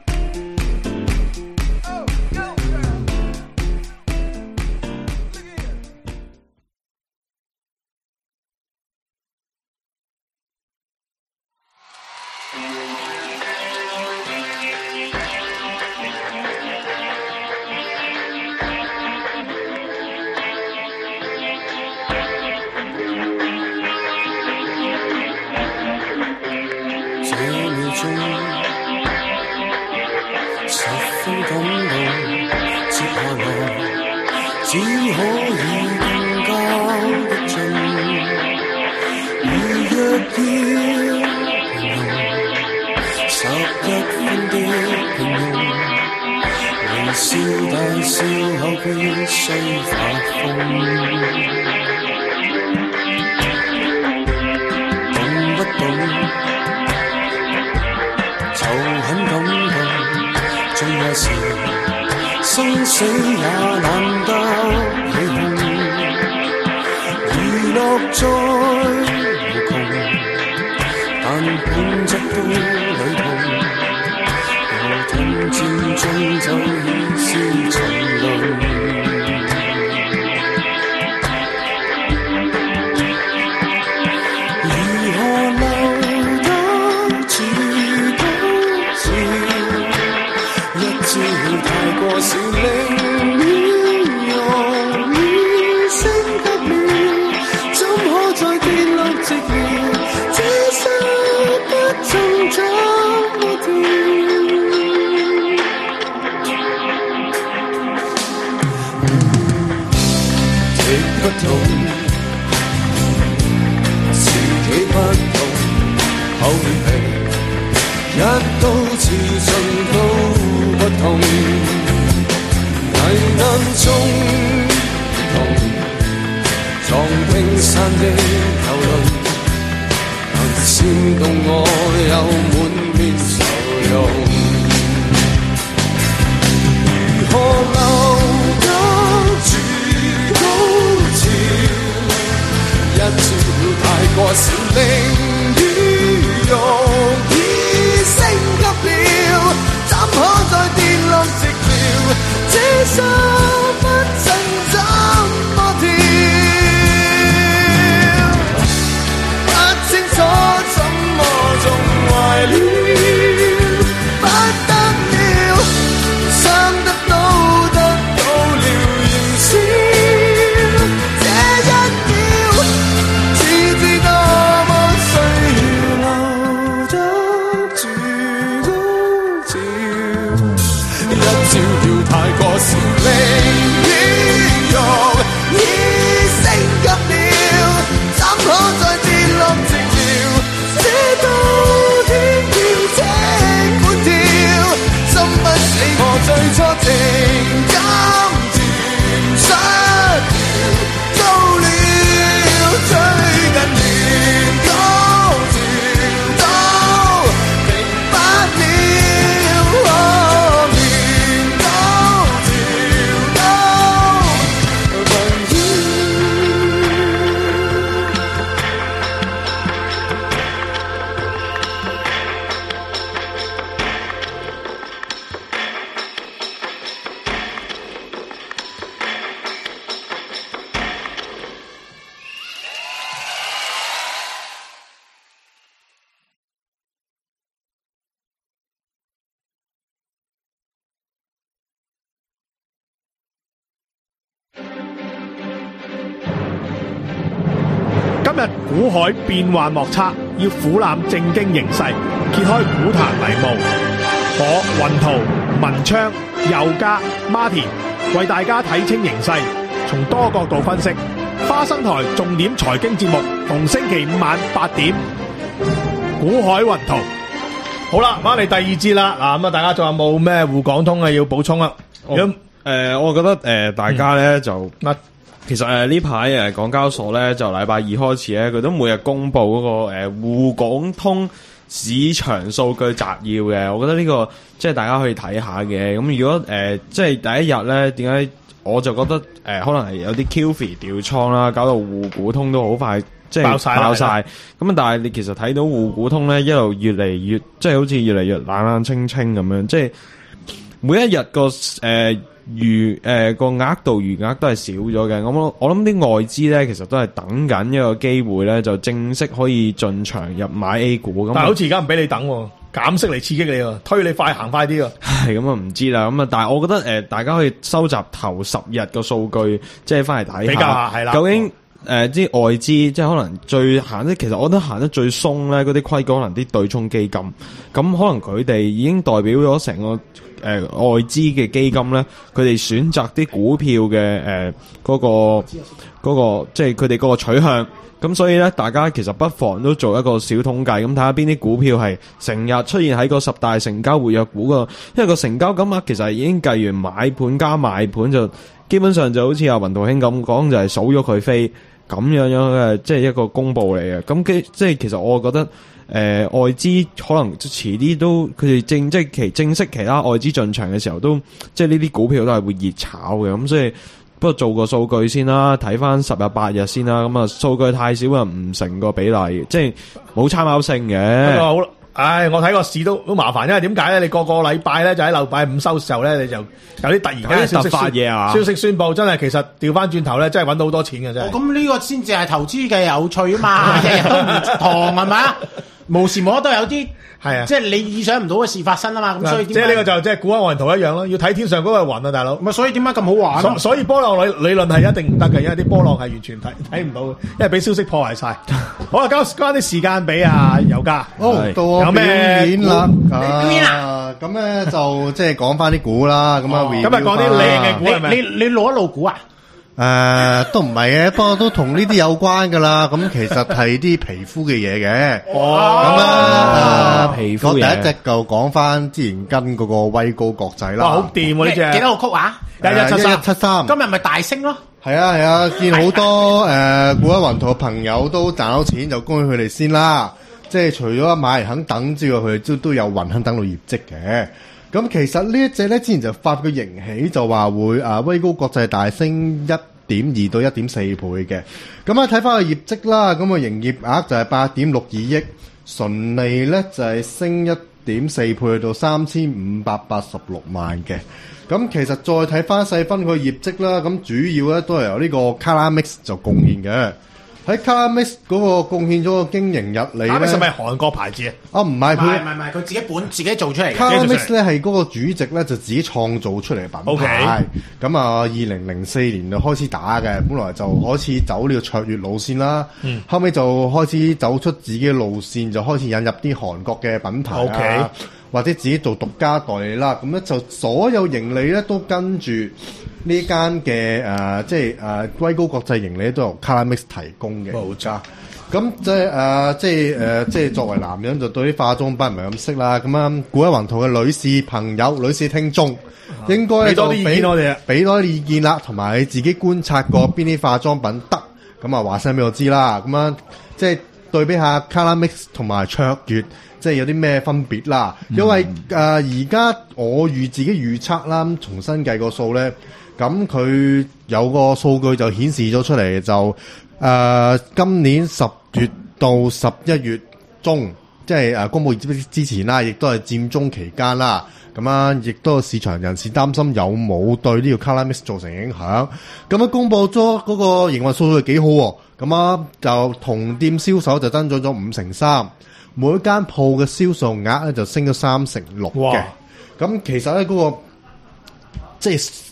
今日股海變幻莫測，要俯瞰正經形勢，揭開股壇迷霧。我雲圖、文昌、佑嘉、Martin 為大家睇清形勢，從多角度分析。花生台重點財經節目，逢星期五晚八點，股海雲圖。好啦，翻嚟第二節啦。嗱，咁啊，大家仲有冇咩滬港通啊要補充啊？ 咁誒、呃，我覺得誒、呃，大家咧、嗯、就嗱。其實誒呢排誒港交所咧就禮拜二開始咧，佢都每日公布嗰、那個誒滬、呃、港通市場數據摘要嘅。我覺得呢、這個即係大家可以睇下嘅。咁如果誒、呃、即係第一日咧，點解我就覺得誒、呃、可能係有啲 Q F I 調倉啦，搞到滬股通都好快即係爆晒爆晒。咁啊，但係你其實睇到滬股通咧一路越嚟越即係好似越嚟越冷冷清清咁樣，即係每一日個誒。呃餘誒個額度餘額都係少咗嘅，咁我諗啲外資咧其實都係等緊一個機會咧，就正式可以進場入買 A 股。咁但係好似而家唔俾你等，減息嚟刺激你喎，推你快行快啲喎。 係咁啊，唔知啦。咁啊，但係我覺得誒、呃，大家可以收集頭十日個數據，即係翻嚟睇下， 比較下係啦。 究竟誒啲、呃、外資即係可能最行得，其實我覺得行得最鬆咧，嗰啲規矩可能啲對沖基金，咁可能佢哋已經代表咗成個。誒、呃，外資嘅基金咧，佢哋選擇啲股票嘅誒嗰個嗰、嗰個，即係佢哋嗰個取向。咁所以咧，大家其實不妨都做一個小統計，咁睇下邊啲股票係成日出現喺個十大成交活躍股個，因為個成交金額其實已經計完買盤加賣盤，就基本上就好似阿雲圖兄咁講，就係數咗佢飛咁樣樣嘅，即係一個公佈嚟嘅。咁即係其實我覺得。誒、呃，外資可能遲啲都，佢哋正即係其正式其他外資進場嘅時候都，即係呢啲股票都係會熱炒嘅，咁所以不過做個數據先啦，睇翻十日八日先啦，咁啊數據太少啊唔成個比例，即係冇參考性嘅。 好，唉，我睇個市都都麻煩，因為點解咧？你個個禮拜咧就喺禮拜五收時候咧，你就有啲突然間消息發嘢啊，消息宣佈真係其實調翻轉頭咧，真係搵到好多錢嘅真係。 咁呢、哦、個先至係投資嘅有趣啊嘛，日日都唔同係咪？無時無刻都有啲係啊，即係你意想唔到嘅事發生啊嘛，咁所以即係呢個就即係估下外人圖一樣咯，要睇天上嗰個雲啊，大佬。 咪所以點解咁好玩？ 所所以波浪理理論係一定唔得嘅，因為啲波浪係完全睇睇唔到嘅，因為俾消息破壞晒。好啊，交翻啲時間俾阿佑嘉。 哦，到我有咩表演啦？ 表演啊！ 咁咧就即係講翻啲股啦。咁啊， 今日講啲靚嘅股係咪？ 你你攞一路股啊？ 誒、呃，都唔係嘅，不過都同呢啲有關噶啦。咁其實係啲皮膚嘅嘢嘅。咁啊，皮膚我第一隻就講翻之前跟嗰個威高國際啦。 哇，好掂喎呢隻！ 幾多個曲啊？ 一一七三七三。 今日咪大升咯。 係啊係啊，見好多誒，股海雲圖嘅朋友都賺到錢，就恭喜佢哋先啦。即係除咗買肯等之外，佢哋都都有運肯等到業績嘅。咁其實呢一隻咧，之前就發個盈喜，就話會啊威高國際大升一點二到一點四倍嘅。咁啊睇翻個業績啦，咁個營業額就係八點六二億，純利咧就係升一點四倍去到三千五百八十六萬嘅。咁其實再睇翻細分個業績啦，咁主要咧都係由呢個 Calamix 就貢獻嘅。喺 Calamix 嗰個貢獻咗個經營溢利咧， 係咪韓國牌子啊？ 啊唔係佢， 唔係唔係佢自己本自己做出嚟嘅。 Calamix 咧係嗰個主席咧就自己創造出嚟嘅品牌。咁啊，二零零四年就開始打嘅，本來就開始走呢個卓越路線啦。嗯、後尾就開始走出自己嘅路線，就開始引入啲韓國嘅品牌啊，okay. 或者自己做獨家代理啦。咁咧就所有盈利咧都跟住呢間嘅誒，即係誒威高國際盈利都由 Calamix 提供嘅。冇錯。咁即係誒，即係誒、呃，即係作為男人就對啲化妝品唔係咁識啦。咁啊，股海雲圖嘅女士朋友、女士聽眾，啊、應該俾多啲意見我哋啊，俾多啲意見啦，同埋你自己觀察過邊啲化妝品得，咁啊話聲俾我知啦。咁啊，即係對比下 Calamix 同埋卓越，即係有啲咩分別啦？嗯、因為誒而家我預自己預測啦，重新計個數咧，咁佢有個數據就顯示咗出嚟就。誒、呃，今年十月到十一月中，即係誒公布業績之前啦，亦都係佔中期間啦。咁啊，亦都有市場人士擔心有冇對呢個 Calamix 造成影響。咁啊，公布咗嗰個營運數據幾好喎。咁啊，就同店銷售就增長咗五成三，每間鋪嘅銷售額咧就升咗三成六嘅。咁其實咧嗰個即係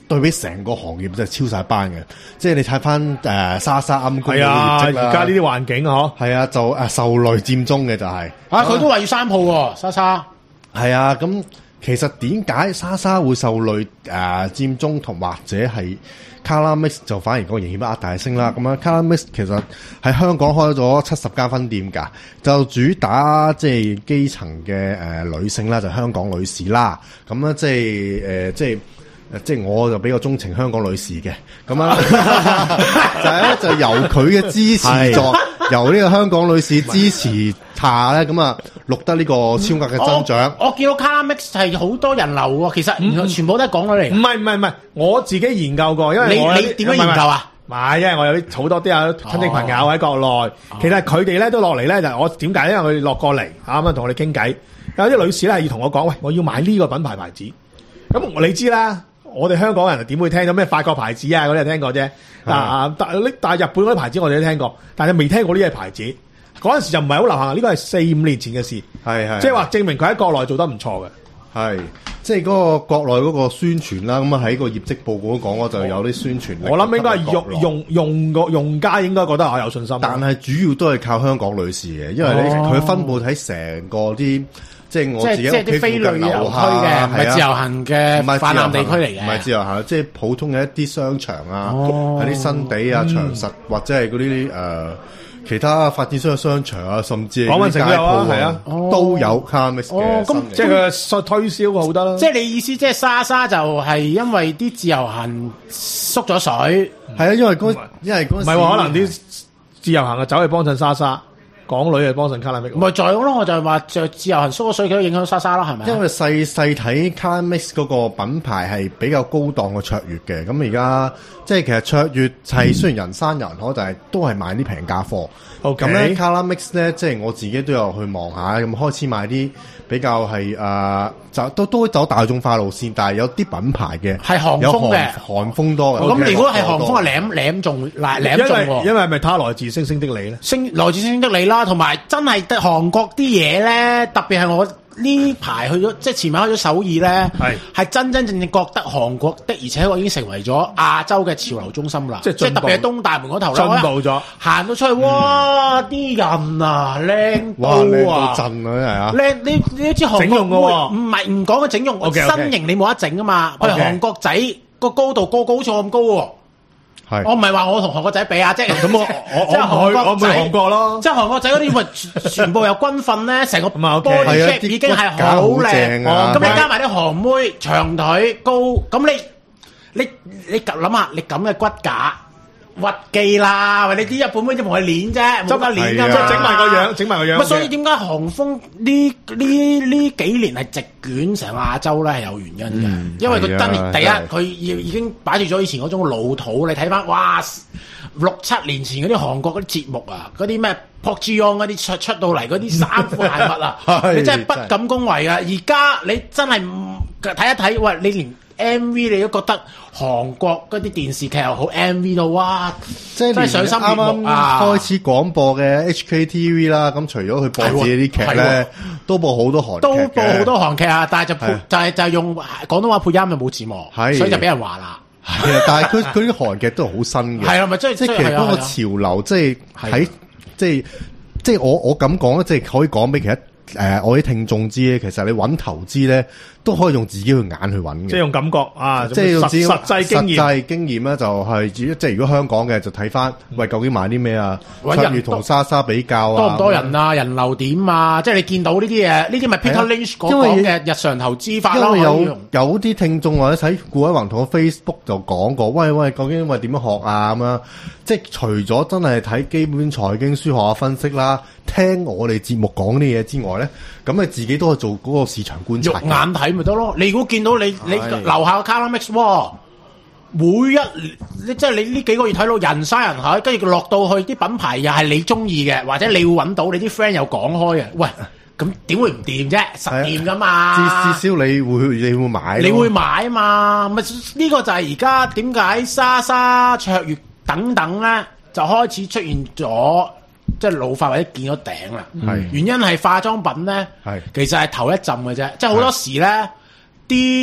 對比成個行業真係超晒班嘅。即係你睇翻誒莎莎啱公布嘅業績啦，而家呢啲環境嗬， 係啊，就誒受累佔中嘅就係、是、 啊，佢都話要三鋪喎，莎莎。 係啊，咁其實點解莎莎會受累誒、呃、佔中同或者係卡拉 mix 就反而個營業額大升啦？咁啊，卡拉 mix 其實喺香港開咗七十間分店㗎，就主打即係基層嘅誒、呃、女性啦，就香港女士啦。咁咧即係誒、呃、即係。即係我就比較鍾情香港女士嘅，咁啊就係咧就由佢嘅支持作，由呢個香港女士支持下咧，咁啊錄得呢個超額嘅增長。 我見到卡拉 mix 係好多人流喎，其實全部都係港女嚟。 唔係唔係唔係，我自己研究過，因為我你你點樣研究啊？ 唔係，因為我有啲好多啲有親戚朋友喺國內，其實佢哋咧都落嚟咧，就我點解？因為佢哋落過嚟啱啱同我哋傾偈，有啲女士咧要同我講，喂，我要買呢個品牌牌子，咁你知啦。我哋香港人點會聽到咩法國牌子啊？嗰啲係聽過啫。嗱，但係但係日本嗰啲牌子我哋都聽過，但係未聽過呢啲牌子。嗰陣時就唔係好流行，呢個係四五年前嘅事。 係係， 即係話證明佢喺國內做得唔錯嘅。 係，即係嗰個國內嗰個宣傳啦。咁啊喺個業績報告都講，我就有啲宣傳。 我諗應該係用用用個用家應該覺得我有信心。 但係主要都係靠香港女士嘅，因為咧佢分佈喺成個啲。即係我自己屋企附近樓下嘅，唔係自由行嘅泛濫地區嚟嘅，唔係自由行，即係普通嘅一啲商場啊，喺啲新地啊、長實或者係嗰啲誒其他發展商嘅商場啊，甚至係港運城都有啊，係啊， 都有卡 mix 嘅。 咁即係佢推銷好得啦。 即係你意思，即係莎莎就係因為啲自由行縮咗水， 係啊，因為嗰因為嗰唔係話可能啲自由行嘅走去幫襯莎莎。港女係幫襯卡拉 mix， 唔係在咁咯，我就係話就自由行縮咗水，佢都影響莎莎啦，係咪？ 因為細細睇卡拉 mix 嗰個品牌係比較高檔嘅卓越嘅，咁而家即係其實卓越係雖然人山人海，但係都係買啲平價貨。咁咧卡拉 mix 咧，即係我自己都有去望下，咁開始買啲比較係誒，就都都走大眾化路線，但係有啲品牌嘅係韓風嘅， 韓風多嘅。 咁如果係韓風，係舐舐中，嗱舐中喎。 因為係咪他來自星星的你咧？ 星來自星星的你啦，同埋真係得韓國啲嘢咧，特別係我呢排去咗，即係前晚去咗首爾咧，係係真真正正覺得韓國的，而且我已經成為咗亞洲嘅潮流中心啦。即係特別係東大門嗰頭啦， 進步咗， 行到出去，哇！啲人啊，靚到啊， 震啊，係啊， 靚！你你都知韓國整容嘅喎， 唔係唔講嘅整容，身形你冇得整啊嘛。譬如韓國仔個高度個個好似我咁高喎。 係， 我唔係話我同韓國仔比啊，即係咁我我即係韓國仔， 我去韓國咯， 即係韓國仔嗰啲咪全部有軍訓咧，成個 body shape 已經係好靚，咁你加埋啲韓妹長腿高，咁你你你諗下，你咁嘅骨架屈機啦，喂，你啲日本妹都同佢練啫，冇得練噶嘛， 整埋個樣，整埋個樣。 咁所以點解韓風呢呢呢幾年係席捲成亞洲咧，係有原因嘅，嗯、因為佢真係第一，佢已已經擺住咗以前嗰種老土。你睇翻，哇，六七年前嗰啲韓國嗰啲節目啊，嗰啲咩朴智昂嗰啲出出到嚟嗰啲衫褲鞋襪啊，你真係不敢恭維啊！而家你真係睇一睇，喂，你連 M V 你都覺得韓國嗰啲電視劇又好 M V 到，哇！ 即係連啱啱開始廣播嘅 H K T V 啦，咁除咗佢播自己啲劇咧，都播好多韓劇， 都播好多韓劇啊！但係就配就係就係用廣東話配音，就冇字幕，所以就俾人話啦。 係啊，但係佢佢啲韓劇都係好新嘅。 係啊，咪即係即係其實嗰個潮流，即係喺即係即係我我咁講咧，即係可以講俾其他誒我啲聽眾知咧。其實你揾投資咧，都可以用自己嘅眼去揾嘅。 即係用感覺啊， 即係用自己實際經驗。 實際經驗咧就係即係如果香港嘅就睇翻，喂，究竟買啲咩啊？卓越同莎莎比較啊， 多唔多人啊？人流點啊？即係你見到呢啲嘢，呢啲咪 Peter Lynch 嗰講嘅日常投資法咯。 因為有有啲聽眾或者睇顧偉宏同我 Facebook 就講過，喂喂，究竟喂點樣學啊咁樣？即係除咗真係睇基本財經書學下分析啦，聽我哋節目講啲嘢之外咧，咁你自己都係做嗰個市場觀察。 肉眼睇咪得咯？你如果見到你你樓下嘅 Cala Mix，哇！每一你即係你呢幾個月睇到人山人海，跟住落到去啲品牌又係你中意嘅，或者你會揾到你啲 friend 又講開嘅，喂，咁點會唔掂啫？實掂噶嘛！ 至少你會你會買， 你會買啊嘛！咪呢個就係而家點解莎莎、卓越等等咧，就開始出現咗即係老化或者見咗頂啦。係原因係化妝品咧，係其實係頭一浸嘅啫，即係好多時咧啲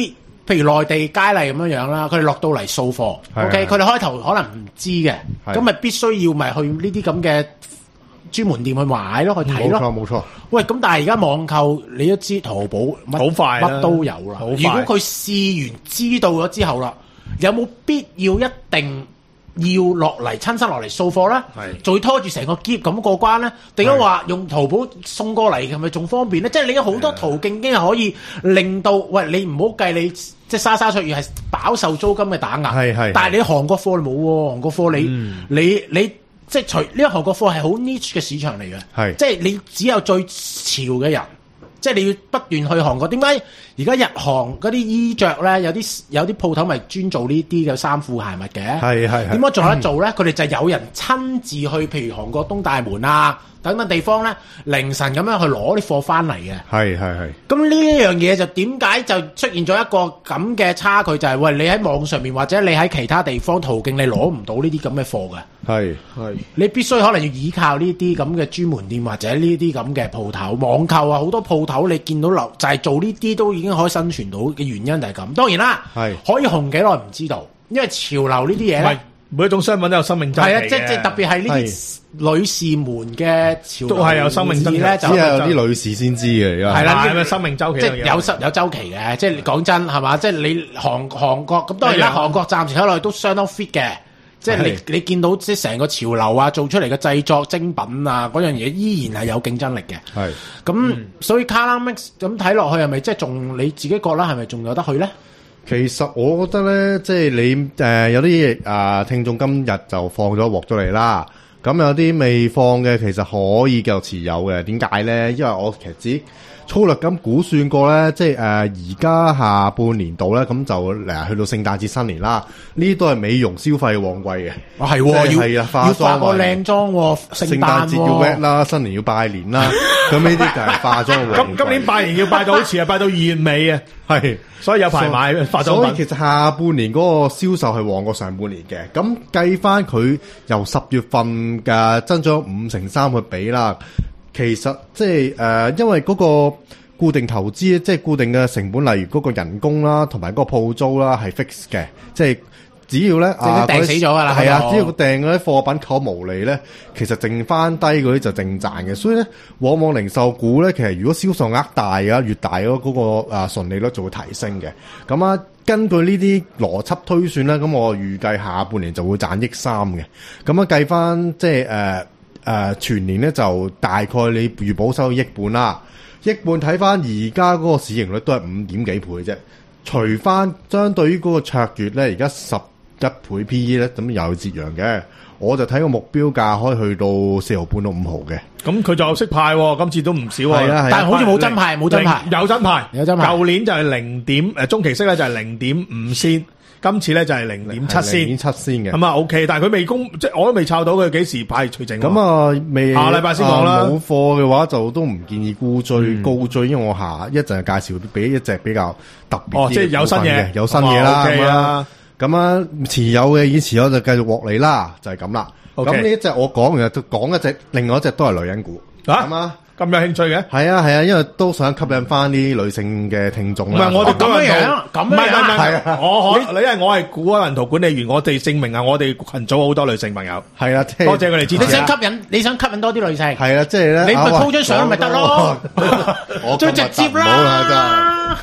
譬如內地佳麗咁樣樣啦，佢哋落到嚟掃貨，OK，佢哋開頭可能唔知嘅，咁咪必須要咪去呢啲咁嘅專門店去買咯，去睇咯。 冇錯冇錯。喂， 咁但係而家網購你都知，淘寶好快乜都有啦。如果佢試完知道咗之後啦，有冇必要一定要落嚟親身落嚟掃貨咧？係，仲要拖住成個篋咁過關咧？定係話用淘寶送過嚟係咪仲方便咧？即係你有好多途徑已經係可以令到，喂，你唔好計你即係沙沙翠係飽受租金嘅打壓，係係。但係你韓國貨你冇喎，韓國貨你、嗯、你你即係除呢個韓國貨係好 niche 嘅市場嚟嘅，係即係你只有最潮嘅人。即係你要不斷去韓國，點解而家日韓嗰啲衣着咧有啲有啲鋪頭咪專做呢啲嘅衫褲鞋襪嘅？係係係。點解仲有得做咧？佢哋、嗯、就有人親自去，譬如韓國東大門啊等等地方咧，凌晨咁樣去攞啲貨翻嚟嘅。係係係。咁呢一樣嘢就點解就出現咗一個咁嘅差距？就係、是、喂，你喺網上面或者你喺其他地方途徑你攞唔到呢啲咁嘅貨嘅。係係。你必須可能要依靠呢啲咁嘅專門店或者呢啲咁嘅鋪頭，網購啊好多鋪頭你見到流就係、是、做呢啲都已經可以生存到嘅原因就係咁。當然啦，係可以紅幾耐唔知道，因為潮流呢啲嘢咧，每一種商品都有生命周期嘅。係啊，即即特別係呢啲女士們嘅潮流都係有生命周期咧，只係有啲女士先知嘅。係啦，呢個生命周期即係有有周期嘅。即係講真係嘛，即係你韓韓國咁當然啦，韓國暫時睇落去都相當 fit 嘅。即係你你見到即係成個潮流啊，做出嚟嘅製作精品啊，嗰樣嘢依然係有競爭力嘅。係咁，所以 Carlamix 咁睇落去係咪即係仲你自己覺得係咪仲有得去咧？其實我覺得咧，即係你誒、呃、有啲啊、呃、聽眾今日就放咗鑊咗嚟啦。咁有啲未放嘅，其實可以繼續持有嘅。點解咧？因為我其實只粗略咁估算過咧，即係誒而家下半年度咧，咁就誒去到聖誕節新年啦。呢啲都係美容消費旺季嘅。啊係，要係啊，化妝要化個靚妝，聖誕節要 wet 啦，新年要拜年啦。咁呢啲就係化妝旺季。今今年拜年要拜到好似啊，拜到二月尾啊。係，所以有排買化妝品。所以其實下半年嗰個銷售係旺過上半年嘅。咁計翻佢由十月份嘅增長五成三去比啦。其實即係誒，因為嗰個固定投資，即係固定嘅成本，例如嗰個人工啦，同埋嗰個鋪租啦，係 fix 嘅。即係只要咧啊，訂死咗噶啦，係啊，只要佢訂嗰啲貨品扣毛利咧，其實剩翻低嗰啲就正賺嘅。所以咧，往往零售股咧，其實如果銷售額大啊，越大嗰嗰個啊純利率就會提升嘅。咁啊，根據呢啲邏輯推算咧，咁我預計下半年就會賺億三嘅。咁啊，計翻即係誒。呃誒、呃，全年咧就大概你預保收億半啦，億半睇翻而家嗰個市盈率都係五點幾倍啫，除翻相對於嗰個卓越咧，而家十一倍 P E 咧，咁又有折讓嘅，我就睇個目標價可以去到四毫半到五毫嘅。咁佢就識派，今次都唔少啊，係啊，但係好似冇真派，冇真派，有真派，有真派。舊年就係零點誒中期息咧就係零點五仙。今次咧就係零點七仙，零點七仙嘅，咁啊 OK，但係佢未公，即係我都未抄到佢幾時派除淨。咁啊未，下禮拜先講啦。冇貨嘅話就都唔建議沽追、嗯、高追，因為我下一陣介紹俾一隻比較特別啲。哦，即係有新嘢，有新嘢啦。咁啊，咁啊持有嘅已持有就繼續獲利啦，就係咁啦。咁呢一隻我講完就講一隻，另外一隻都係女人股。啊？咁啊？咁有興趣嘅？係啊係啊，因為都想吸引翻啲女性嘅聽眾啦。唔係我哋咁樣樣，咁樣樣係啊。我可你因為我係股海銀圖管理員，我哋證明啊，我哋群組好多女性朋友。係啊，多謝佢哋支持。你想吸引，你想吸引多啲女性。係啊，即係咧，你咪 po 張相咪得咯，最直接啦。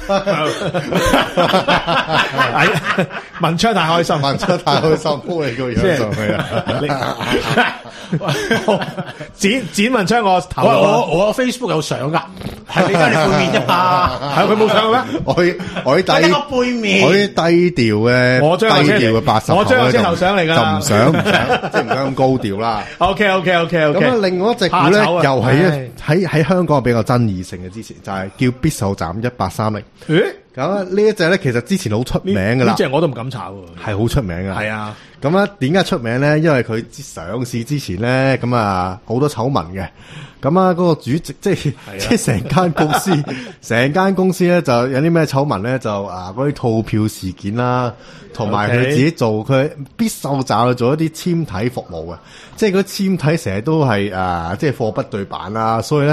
文昌太開心，文昌太開心，po你個樣上去啊！剪剪文昌我頭，我我 Facebook 有相噶，係你真係背面啫嘛，係佢冇相咩？我我低我背面，我啲低調嘅，我將低調嘅八十，我將我先頭相嚟噶，就唔想唔想，即係唔想咁高調啦。OK OK OK OK。咁啊，另外一隻股咧，又係喺喺香港比較爭議性嘅，之前就係叫必瘦站一八三零。誒，咁啊呢一隻咧，其實之前好出名噶啦，呢隻我都唔敢炒，係好出名噶。係啊。咁啊，點解出名咧？因為佢上市之前咧，咁啊好多醜聞嘅。咁啊，嗰個主席即係即係成間公司，成間公司咧就有啲咩醜聞咧？就啊嗰啲套票事件啦，同埋佢自己做佢必瘦站做一啲簽體服務嘅，即係嗰簽體成日都係啊，即係貨不對版啦，所以咧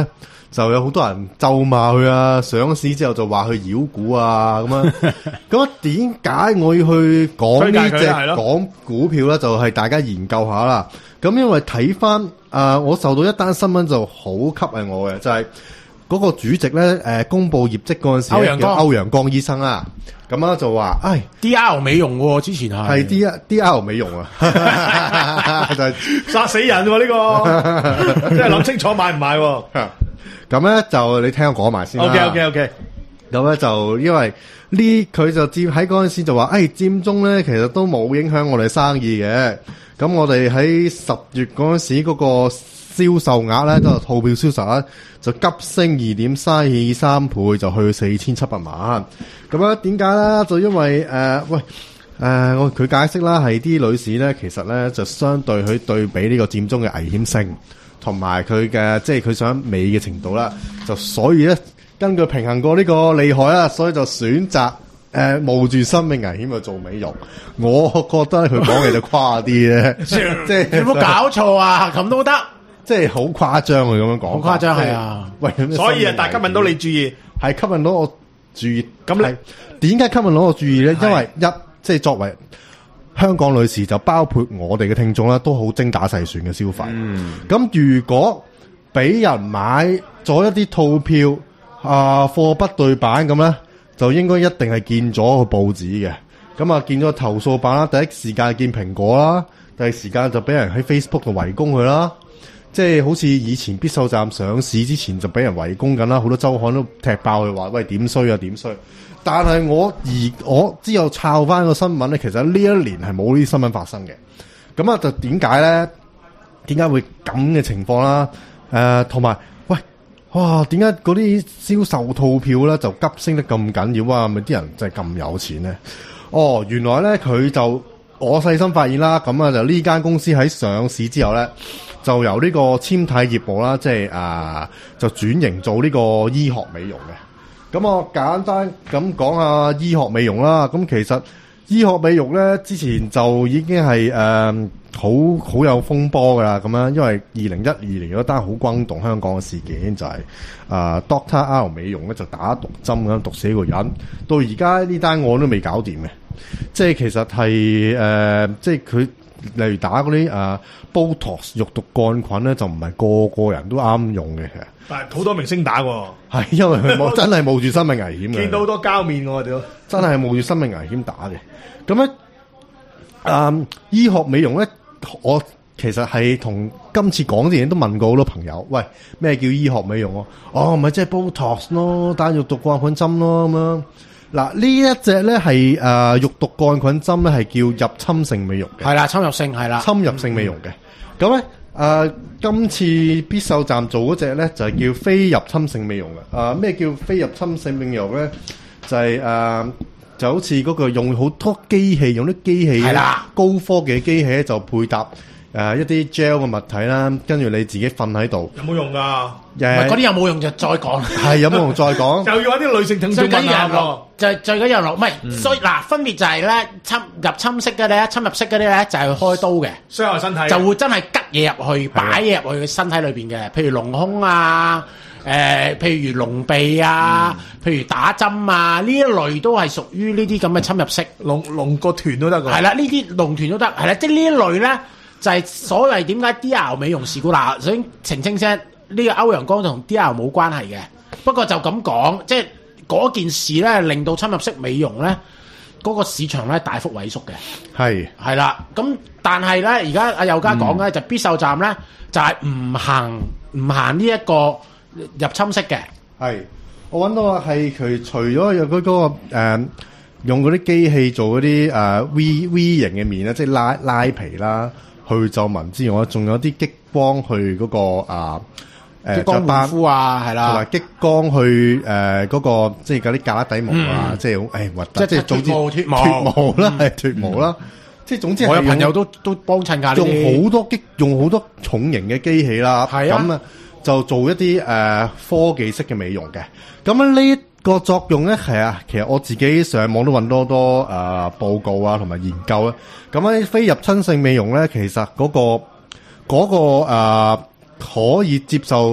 就有好多人咒罵佢啊，上市之後就話佢妖股啊咁樣。咁點解我要去講呢隻講股票咧？就係、是、大家研究下啦。咁因為睇翻啊，我受到一單新聞就好吸引我嘅，就係、是、嗰個主席咧，誒、呃、公布業績嗰陣時，歐陽江歐陽江醫生啊，咁啊就話，唉 ，D R 美容喎、啊，之前係係 D D R 美容啊，就係殺死人喎、啊、呢、這個，即係諗清楚買唔買、啊。 咁咧就你聽我講埋先啦。 OK OK OK。 咁咧就因為呢，佢就佔喺嗰陣時就話，誒、哎、佔中咧其實都冇影響我哋生意嘅。咁我哋喺十月嗰陣時嗰個銷售額咧，都係套票銷售額就急升二點三二三倍，就去四千七百萬。咁啊點解咧？就因為誒、呃、喂誒我佢解釋啦，係啲女士咧其實咧就相對去對比呢個佔中嘅危險性，同埋佢嘅即係佢想美嘅程度啦，就所以咧根據平衡過呢個利害啦，所以就選擇。誒、呃，冒住生命危險去做美容，我覺得佢講嘅就誇啲咧，即係有冇搞錯啊？咁都得， 即係好誇張佢咁樣講， 好誇張係啊！ 喂， 所以啊，但係吸引到你注意， 係吸引到我注意。咁你點解吸引到我注意咧？因為一即係作為香港女士，就包括我哋嘅聽眾啦，都好精打細算嘅消費。咁、嗯、如果俾人買咗一啲套票啊，貨不對版咁咧？就應該一定係見咗個報紙嘅，咁啊見咗投訴版啦，第一時間見蘋果啦，第二時間就俾人喺 Facebook 度圍攻佢啦，即係好似以前必售站上市之前就俾人圍攻緊啦，好多週刊都踢爆佢話喂點衰啊點衰，但係我而我之後抄翻個新聞咧，其實呢一年係冇呢啲新聞發生嘅，咁啊就點解咧？點解會咁嘅情況啦？誒同埋。哇！點解嗰啲銷售套票咧就急升得咁緊要啊？咪啲人真係咁有錢咧？哦，原來咧佢就我細心發現啦，咁啊就呢間公司喺上市之後咧，就由呢個纖體業務啦，即係啊就轉型做呢個醫學美容嘅。咁我簡單咁講下醫學美容啦。咁其實醫學美容咧之前就已經係誒。呃好好有風波噶啦，咁樣，因為二零一二年嗰單好轟動香港嘅事件就係、是、啊、呃、Doctor R 美容咧就打毒針咁毒死一個人，到而家呢單案都未搞掂嘅，即係其實係誒、呃，即係佢例如打嗰啲啊 Botox 肉毒桿菌咧，就唔係個個人都啱用嘅，其實。 但係好多明星打喎， 係因為佢冇真係冒住生命危險嘅， 見到好多膠面我哋都真係冒住生命危險打嘅。咁咧，啊醫學美容咧。我其實係同今次講啲嘢都問過好多朋友，喂，咩叫醫學美容啊？哦，咪即係 Botox 咯，打肉毒桿菌針咯咁樣。嗱，呢一隻咧係誒肉毒桿菌針咧係叫入侵性美容嘅， 係啦，侵入性係啦， 侵入性美容嘅。咁咧誒，今次必售站做嗰隻咧就係叫非入侵性美容嘅。誒、呃，咩叫非入侵性美容咧？就係、是、誒。呃就好似嗰個用好多機器，用啲機器係啦，高科技嘅機器就配搭誒、呃、一啲 gel 嘅物體啦，跟住你自己瞓喺度。 有冇用㗎？ 嗰啲有冇用就再講。 係有冇用再講？ 就要揾啲女性聽眾問下咯。 就最緊要落，唔係、嗯，所以嗱分別就係咧侵入侵式嘅咧，侵入式嗰啲咧就係開刀嘅， 傷害身體， 就會真係吉嘢入去，擺嘢入去佢身體裏邊嘅，譬如隆胸啊。誒、呃，譬如隆鼻啊、嗯，譬如打針啊，呢一類都係屬於呢啲咁嘅侵入式， 隆隆個團都得㗎。 係啦，呢啲隆團都得，係啦，即係呢一類咧，就係、是、所謂點解 D R 美容事故嗱，想澄清聲，呢、這個歐陽江同 D R 冇關係嘅，不過就咁講，即係嗰件事咧，令到侵入式美容咧，嗰、那個市場咧大幅萎縮嘅，係係啦，咁但係咧，而家阿佑嘉講咧就必售站咧就係、是、唔行唔行呢一個。入侵式嘅係，我揾到啊，係佢除咗有嗰、那個誒、呃、用嗰啲機器做嗰啲誒 V V 型嘅面咧，即係拉拉皮啦、去皺紋之外，仲有啲激光去嗰、那個啊誒激光護膚啊，係啦， 同埋激光去誒嗰、呃那個即係嗰啲胳肋底毛啊，嗯、即係好誒核突，即係總之脫毛脫毛啦，係脫毛啦，即係總之係我有朋友都都幫襯㗎，用好多激用好多重型嘅機器啦，係啊。咁啊就做一啲誒、呃、科技式嘅美容嘅，咁呢個作用咧係啊，其實我自己上網都揾多多誒、呃、報告啊，同埋研究咧。咁喺非入侵性美容咧，其實嗰、嗰個嗰、嗰個誒、呃、可以接受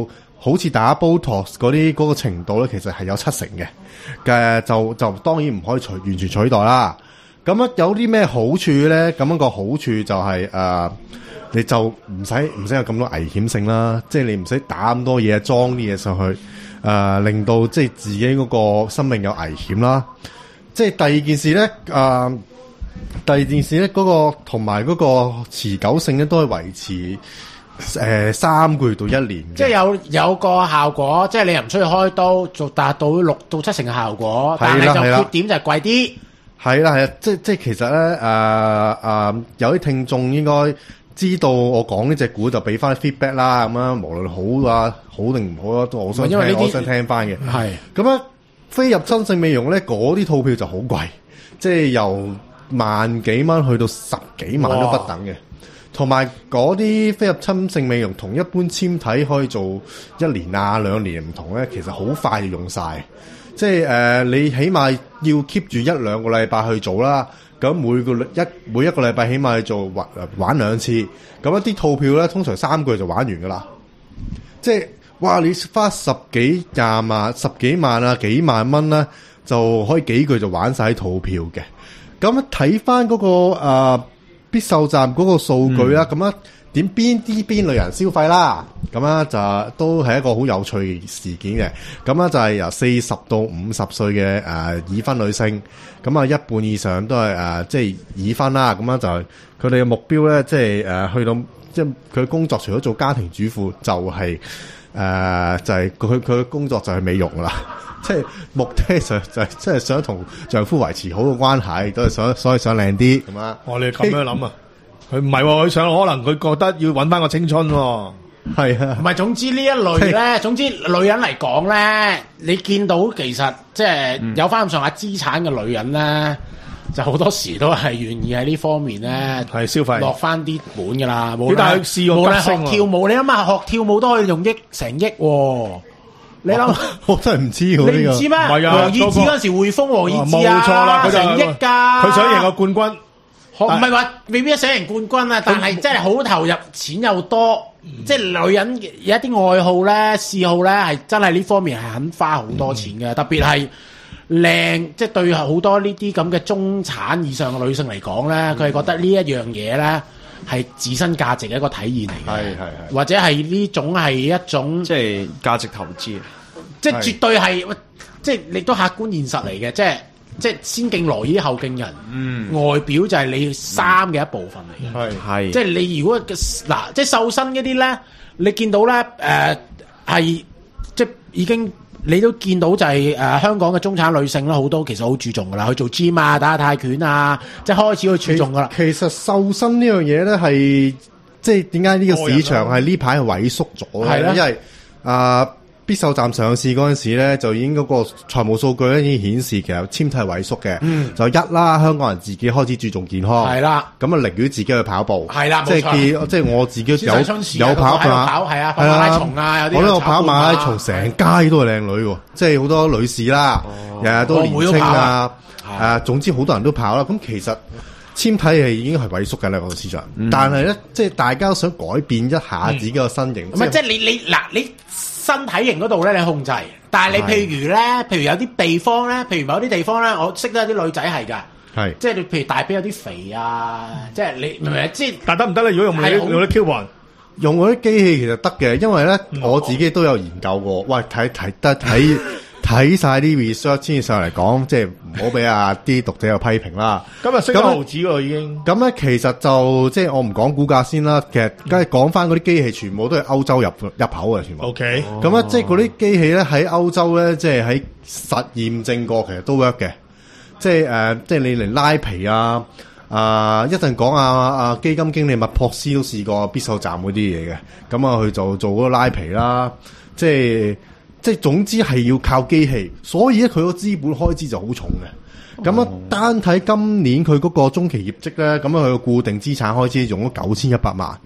好似打 Botox 嗰啲嗰個程度咧，其實係有七成嘅嘅，就就當然唔可以取完全取代啦。咁啊有啲咩好處咧？咁樣個好處就係、是、誒、呃，你就唔使唔使有咁多危險性啦，即係你唔使打咁多嘢，裝啲嘢上去，誒、呃、令到即係自己嗰個生命有危險啦。即係第二件事咧，誒、呃、第二件事咧，嗰、那個同埋嗰個持久性咧，都係維持。誒、呃，三個月到一年嘅， 即係有有個效果，即係你又唔需要開刀，就達到六到七成嘅效果，但係就缺點就係貴啲。 係啦係啦，即係即係其實咧，誒、呃、誒、呃，有啲聽眾應該知道我講呢隻股就俾翻 feedback 啦，咁樣無論好啊好定唔好啊，都我想聽，我想聽翻嘅。係咁啊，非入侵性美容咧，嗰啲套票就好貴，即係由萬幾蚊去到十幾萬都不等嘅。同埋嗰啲非入侵性美容同一般纖體可以做一年啊兩年唔同咧，其實好快就用晒。即係誒、呃，你起碼要 keep 住一兩個禮拜去做啦。咁每個一每一個禮拜起碼去做玩玩兩次。咁一啲套票咧，通常三個月就玩完噶啦。即係哇，你花十幾廿萬、十幾萬啊幾萬蚊咧，就可以幾個月就玩晒啲套票嘅。咁睇翻嗰個誒。呃必售站嗰個數據啦，咁啊點邊啲邊類人消費啦，咁啊就都係一個好有趣嘅事件嘅。咁啊就係由四十到五十歲嘅誒已婚女性，咁啊一半以上都係誒即係已婚啦。咁啊就係佢哋嘅目標咧，即係誒去到即係佢工作除咗做家庭主婦，就係、是、誒、呃、就係佢佢嘅工作就係美容噶啦。即係目的就就係即係想同丈夫維持好嘅關係，都係想所以想靚啲咁啊！ 我哋咁樣諗啊，佢唔係佢想可能佢覺得要揾翻個青春喎、哦， 係啊， 唔係總之呢一類咧，總之女人嚟講咧，你見到其實即係有翻咁上下資產嘅女人咧，嗯、就好多時都係願意喺呢方面咧係消費落翻啲本噶啦。 你但係試過急升學跳舞，你諗下學跳舞都可以用億成億喎、哦。你諗， 我真係唔知喎呢個。 你唔知咩？黃義志嗰陣時匯豐黃義志啊， 冇錯啦，佢成億㗎。 佢想贏個冠軍， 唔係話未必想贏冠軍啊，但係真係好投入，錢又多。即係女人有一啲愛好咧、嗜好咧，係真係呢方面係肯花好多錢嘅。特別係靚，即係對好多呢啲咁嘅中產以上嘅女性嚟講咧，佢係覺得呢一樣嘢咧。係自身價值嘅一個體現嚟嘅， 係係係， 或者係呢種係一種即係價值投資， 即係絕對係，即係你都客觀現實嚟嘅，即係即係先敬羅衣後敬人，嗯，外表就係你衫嘅一部分嚟嘅，係係，即係你如果嗱，即係瘦身嗰啲咧，你見到咧，誒、呃、係即係已經。你都見到就係、是、誒、呃、香港嘅中產女性啦，好多其實好注重噶啦，去做 gym 啊、打下泰拳啊，即係開始去注重噶啦。 其實瘦身呢樣嘢咧係即係點解呢個市場係呢排係萎縮咗咧？因為啊、呃、必售站上市嗰陣時咧，就已經嗰個財務數據咧已經顯示其實纖體係萎縮嘅。嗯，就一啦，香港人自己開始注重健康，係啦，咁啊寧願自己去跑步，係啦，即係即係我自己有有跑馬，係啊，馬拉松啊，有啲我都有跑馬拉松，成街都係靚女喎，即係好多女士啦，日日都年青啊，誒，總之好多人都跑啦。咁其實纖體係已經係萎縮嘅啦個市場，但係咧即係大家都想改變一下自己個身形， 唔係即係你你嗱你。身體型嗰度咧，你控制，但係你譬如咧，譬如有啲地方咧，譬如某啲地方咧，我識得有啲女仔係㗎，係即係你譬如大髀有啲肥啊，即係你明唔明？即係但得唔得咧？如果用你用啲 Q 用嗰啲機器其實得嘅，因為咧我自己都有研究過，喂睇睇得睇。睇晒啲 research 先至上嚟講，即係唔好俾啊啲讀者有批評啦。今日升咗毫子喎已經。咁咧其實就即係我唔講股價先啦。其實梗係講翻嗰啲機器，全部都係歐洲入入口嘅全部。OK。咁咧即係嗰啲機器咧喺歐洲咧，即係喺實驗證過，其實都 work 嘅。即係誒、呃，即係你嚟拉皮啊！啊，一陣講啊啊基金經理麥珀斯都試過必售站嗰啲嘢嘅。咁啊，佢就做嗰個拉皮啦，即係。即係總之係要靠機器，所以咧佢個資本開支就好重嘅。咁啊、哦，單睇今年佢嗰個中期業績咧，咁啊佢個固定資產開支用咗九千一百萬，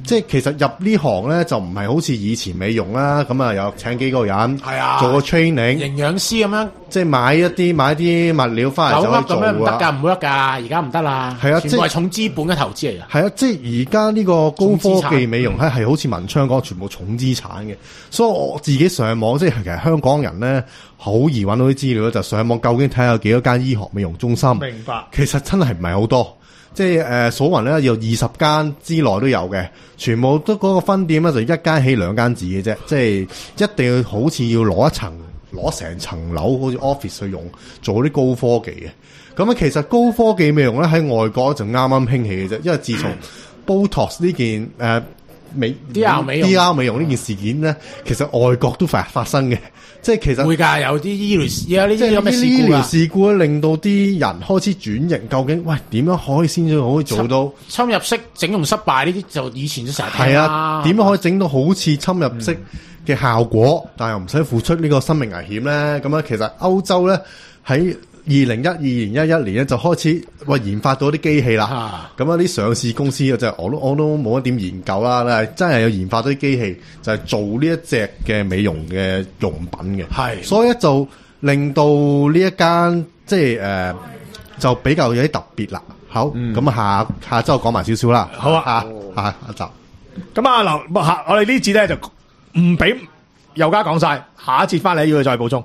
即係其實入呢行咧就唔係好似以前美容啦，咁啊有請幾個人， 係啊， 做個 training， 營養師咁樣， 即係買一啲買啲物料翻嚟就可以做咁樣唔得㗎，唔會得㗎，而家唔得啦。 係啊， 全部係重資本嘅投資嚟㗎。 係啊，即係而家呢個高科技美容咧係好似文昌講，全部重資產嘅，所以我自己上網即係其實香港人咧好易揾到啲資料，就上網究竟睇下有幾多間醫學美容中心。 明白， 其實真係唔係好多。即係誒數勻咧，有二十間之內都有嘅，全部都嗰個分店咧就一間起兩間止嘅啫。即係一定要好似要攞一層攞成層樓，好似 office 去用做啲高科技嘅。咁啊，其實高科技美容咧喺外國就啱啱興起嘅啫，因為自從 Botox 呢件誒、呃、美 D R 美容 D R 美容呢件事件咧，其實外國都發發生嘅。即係其實會㗎，有啲醫療而家呢啲有咩事故醫療事故咧，令到啲人開始轉型。究竟喂點樣可以先至可以做到侵入式整容失敗呢啲？就以前都成日聽係啊，點樣可以整到好似侵入式嘅效果，嗯、但係又唔使付出呢個生命危險咧？咁啊，其實歐洲咧喺二零一二年一一年咧就開始喂研發到啲機器啦。咁啊啲上市公司啊，就我都我都冇一點研究啦。但係真係有研發到啲機器，就係、是、做呢一隻嘅美容嘅用品嘅。係，所以咧就令到呢一間即係誒、呃、就比較有啲特別啦。好，咁、嗯、下下週講埋少少啦。 好啊， 下下一集。 咁啊，劉下我哋呢節咧就唔俾佑嘉講晒，下一節翻嚟要佢再補充。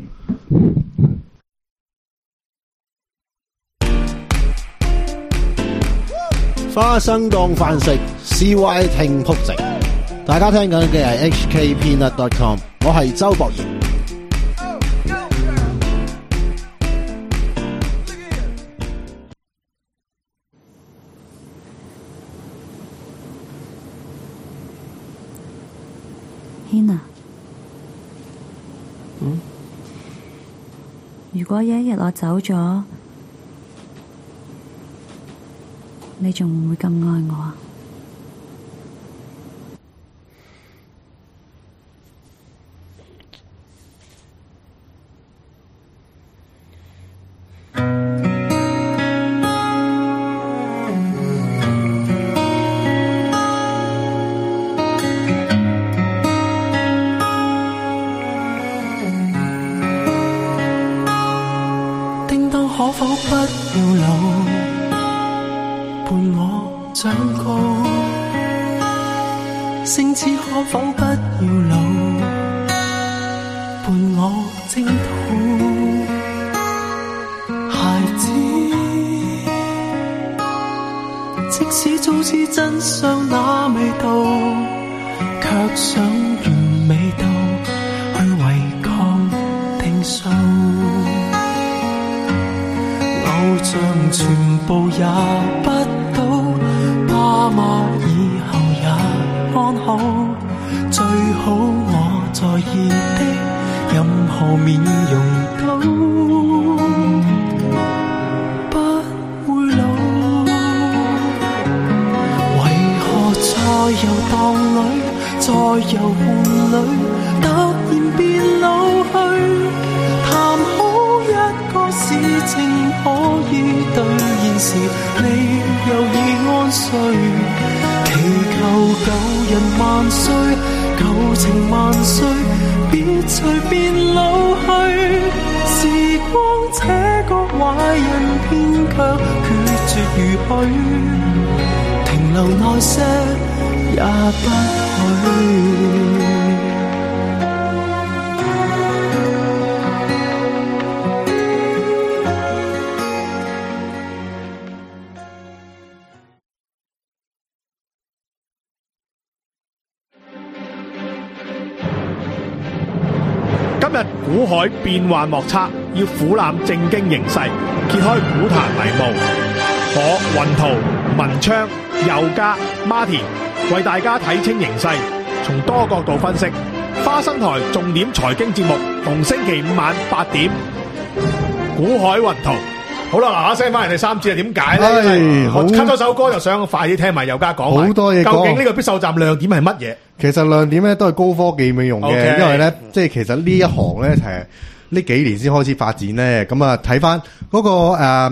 花生當飯食 ，C Y 聽仆直。大家聽緊嘅係 H K Peanut dot com， 我係周博賢。 Hina，嗯，如果有一日我走咗，你仲會唔會咁愛我啊？ 叮當可否不要老？伴我長高，星矢可否不要老，伴我征討。孩子，即使早知真相那味道，卻想完美到去違抗定數。偶像全部也不到，爸媽以後也安好，最好我在意的任何面容都不會老。為何在遊蕩裏，在遊伴裏，突然變老去？談好一個事情可以兌現時，你又已安睡。祈求舊人萬歲，舊情萬歲，別隨便老去。時光這個壞人偏卻決絕如許，停留耐些也不許。 今日股海變幻莫測，要俯瞰正經形勢，揭開股壇迷霧。我雲圖、文昌、佑嘉、Martin 為大家睇清形勢，從多角度分析。花生台重點財經節目，逢星期五晚八點。股海雲圖。好啦，嗱嗱聲翻嚟第三節係點解咧？我 cut 咗首歌，就想快啲聽埋佑嘉講埋。 好多嘢講。 究竟呢個必瘦站亮點係乜嘢？ 其實亮點咧都係高科技美容嘅，okay. 因為咧即係其實呢一行咧係呢幾年先開始發展咧。咁啊睇翻嗰個誒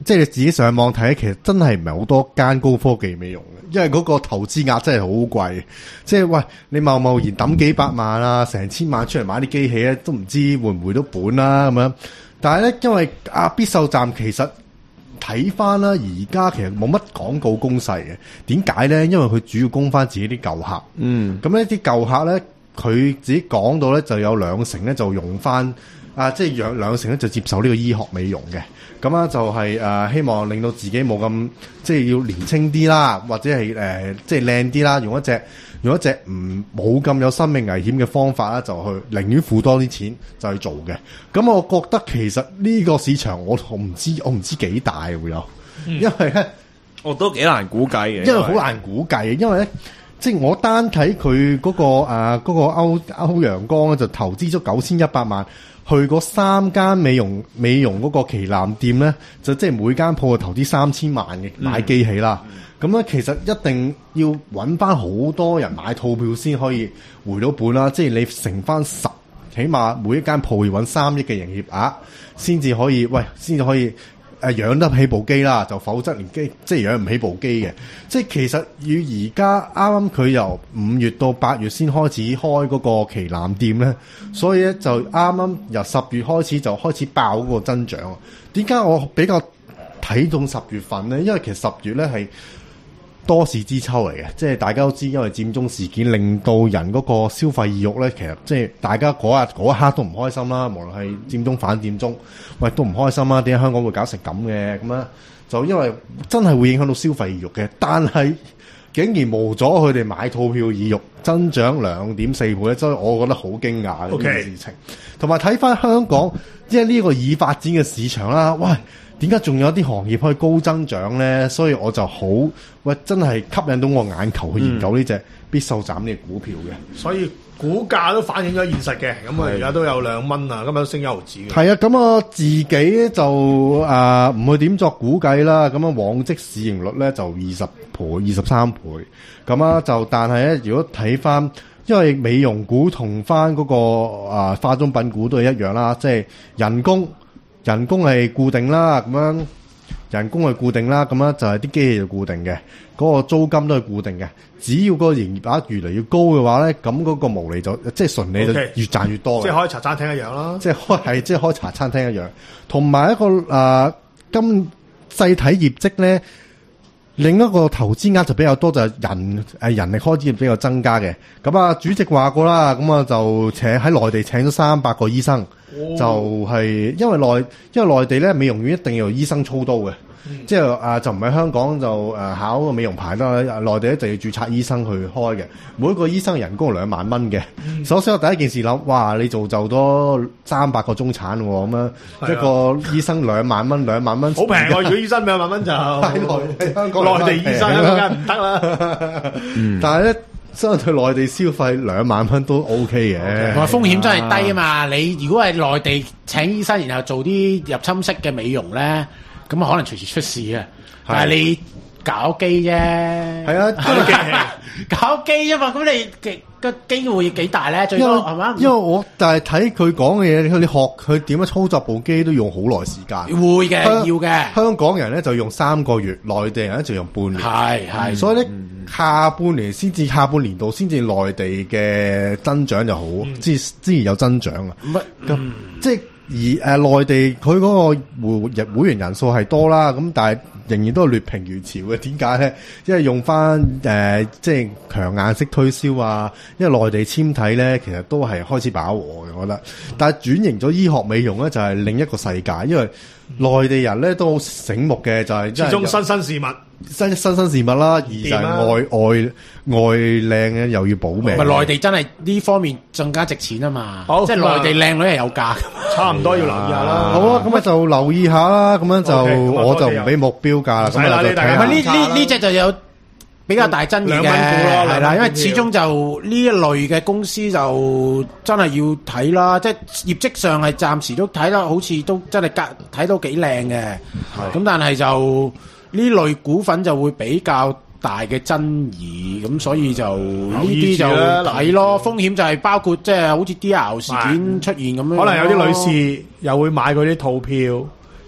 即係你自己上網睇，其實真係唔係好多間高科技美容嘅，因為嗰個投資額真係好貴。即係喂，你貿貿然抌幾百萬啊，成千萬出嚟買啲機器咧，都唔知會唔會到本啦咁樣。但係咧，因為阿必瘦站其實睇翻啦，而家其實冇乜廣告攻勢嘅。點解咧？因為佢主要供翻自己啲舊客。嗯，咁呢啲舊客咧，佢自己講到咧，就有兩成咧就用翻。啊，即係兩兩成咧就接受呢個醫學美容嘅，咁啊就係、是、誒、呃、希望令到自己冇咁即係要年輕啲啦，或者係誒、呃、即係靚啲啦，用一隻用一隻唔冇咁有生命危險嘅方法啦，就去寧願付多啲錢就去做嘅。咁我覺得其實呢個市場我我唔知我唔知幾大會有，嗯、因為咧我都幾難估計嘅， 因為好難估計嘅，因為咧。即係我單睇佢嗰個誒嗰、呃那個歐歐陽江咧，就投資咗九千一百萬去嗰三間美容美容嗰個旗艦店咧，就即係每間鋪就投資三千萬嘅買機器啦。咁咧、嗯、其實一定要揾翻好多人買套票先可以回到本啦。即係你乘翻十，起碼每一間鋪要揾三億嘅營業額先至可以，喂，先至可以。誒養得起部機啦，就否則連機即係養唔起部機嘅。即係其實與而家啱啱佢由五月到八月先開始開嗰個旗艦店咧，所以咧就啱啱由十月開始就開始爆嗰個增長。點解我比較睇中十月份咧？因為其實十月咧係多事之秋嚟嘅，即係大家都知，因為佔中事件令到人嗰個消費意欲咧，其實即係大家嗰日嗰一刻都唔開心啦。無論係佔中反佔中，喂都唔開心啦。點解香港會搞成咁嘅？咁咧就因為真係會影響到消費意欲嘅，但係竟然冇咗佢哋買套票意欲增長兩點四倍咧，所以我覺得好驚訝嘅呢件事情。同埋睇翻香港，即係呢個已發展嘅市場啦，喂。點解仲有啲行業可以高增長咧？所以我就好喂，真係吸引到我眼球去研究呢隻必瘦站呢個股票嘅。 所以股價都反映咗現實嘅。咁啊，而家都有兩蚊啊，今日都升一毫子嘅。 係啊，咁我自己就誒唔去點作估計啦。咁啊，往績市盈率咧就二十倍、二十三倍。咁啊，就但係咧，如果睇翻，因為美容股同翻嗰個啊化妝品股都係一樣啦，即係人工。人工係固定啦，咁樣人工係固定啦，咁樣就係啲機器就固定嘅，嗰、那個租金都係固定嘅。只要嗰個營業額越嚟越高嘅話咧，咁嗰個毛利就即係純利就越賺越多嘅。 即係開茶餐廳一樣啦， 即係開係即係開茶餐廳一樣。同埋一個誒、呃、今細睇業績咧，另一個投資額就比較多，就係、是、人誒人力開支比較增加嘅。咁啊，主席話過啦，咁啊就請喺內地請咗三百個醫生。哦、就係、是、因為內因為內地咧美容院一定要由醫生操刀嘅，嗯、即係啊就唔係香港就誒、呃、考個美容牌啦，內地咧就要註冊醫生去開嘅，每一個醫生人工兩萬蚊嘅。嗯、首先我第一件事諗，哇！你做就多三百個中產喎，咁樣、啊、一個醫生兩萬蚊，兩萬蚊好平喎！如果醫生兩萬蚊就喺內喺香港內地醫生梗係唔得啦。 嗯、但係咧。相對內地消費兩萬蚊都 O K 嘅， 同埋風險真係低啊嘛！你如果係內地請醫生，然後做啲入侵式嘅美容咧，咁啊可能隨時出事啊！但係你搞機啫， 係啊， 搞機啫嘛！咁你個機會幾大咧？最多係嘛？ 因為我但係睇佢講嘅嘢，你學佢點樣操作部機都用好耐時間。 會嘅，要嘅。 香港人咧就用三個月，內地人咧就用半年。係係，所以咧。嗯下半年先至下半年度先至內地嘅增長就好，之之前有增長啊。咁、嗯、即係而誒、呃、內地佢嗰個會會員人數係多啦，咁但係仍然都係劣評如潮嘅。點解咧？因為用翻誒、呃、即係強硬式推銷啊，因為內地纖體咧其實都係開始飽和嘅，我覺得。但係轉型咗醫學美容咧就係另一個世界，因為內地人咧都好醒目嘅，就係、是、 始終新新事物。 新新新事物啦，而就係外外外靚嘅，又要保命。 咪內地真係呢方面更加值錢啊嘛！好，即係內地靚女係有價， 差唔多要留意下啦。 好啊，咁啊就留意下啦。咁樣就我就唔俾目標價啦。咁啊就睇下。 呢呢呢隻就有比較大爭議嘅，係啦，因為始終就呢一類嘅公司就真係要睇啦。即係業績上係暫時都睇得好似都真係隔睇到幾靚嘅。咁但係就。呢類股份就會比較大嘅爭議，咁所以就呢啲就睇咯。風險就係包括即係好似 D R 事件出現咁樣， 可能有啲女士又會買嗰啲套票，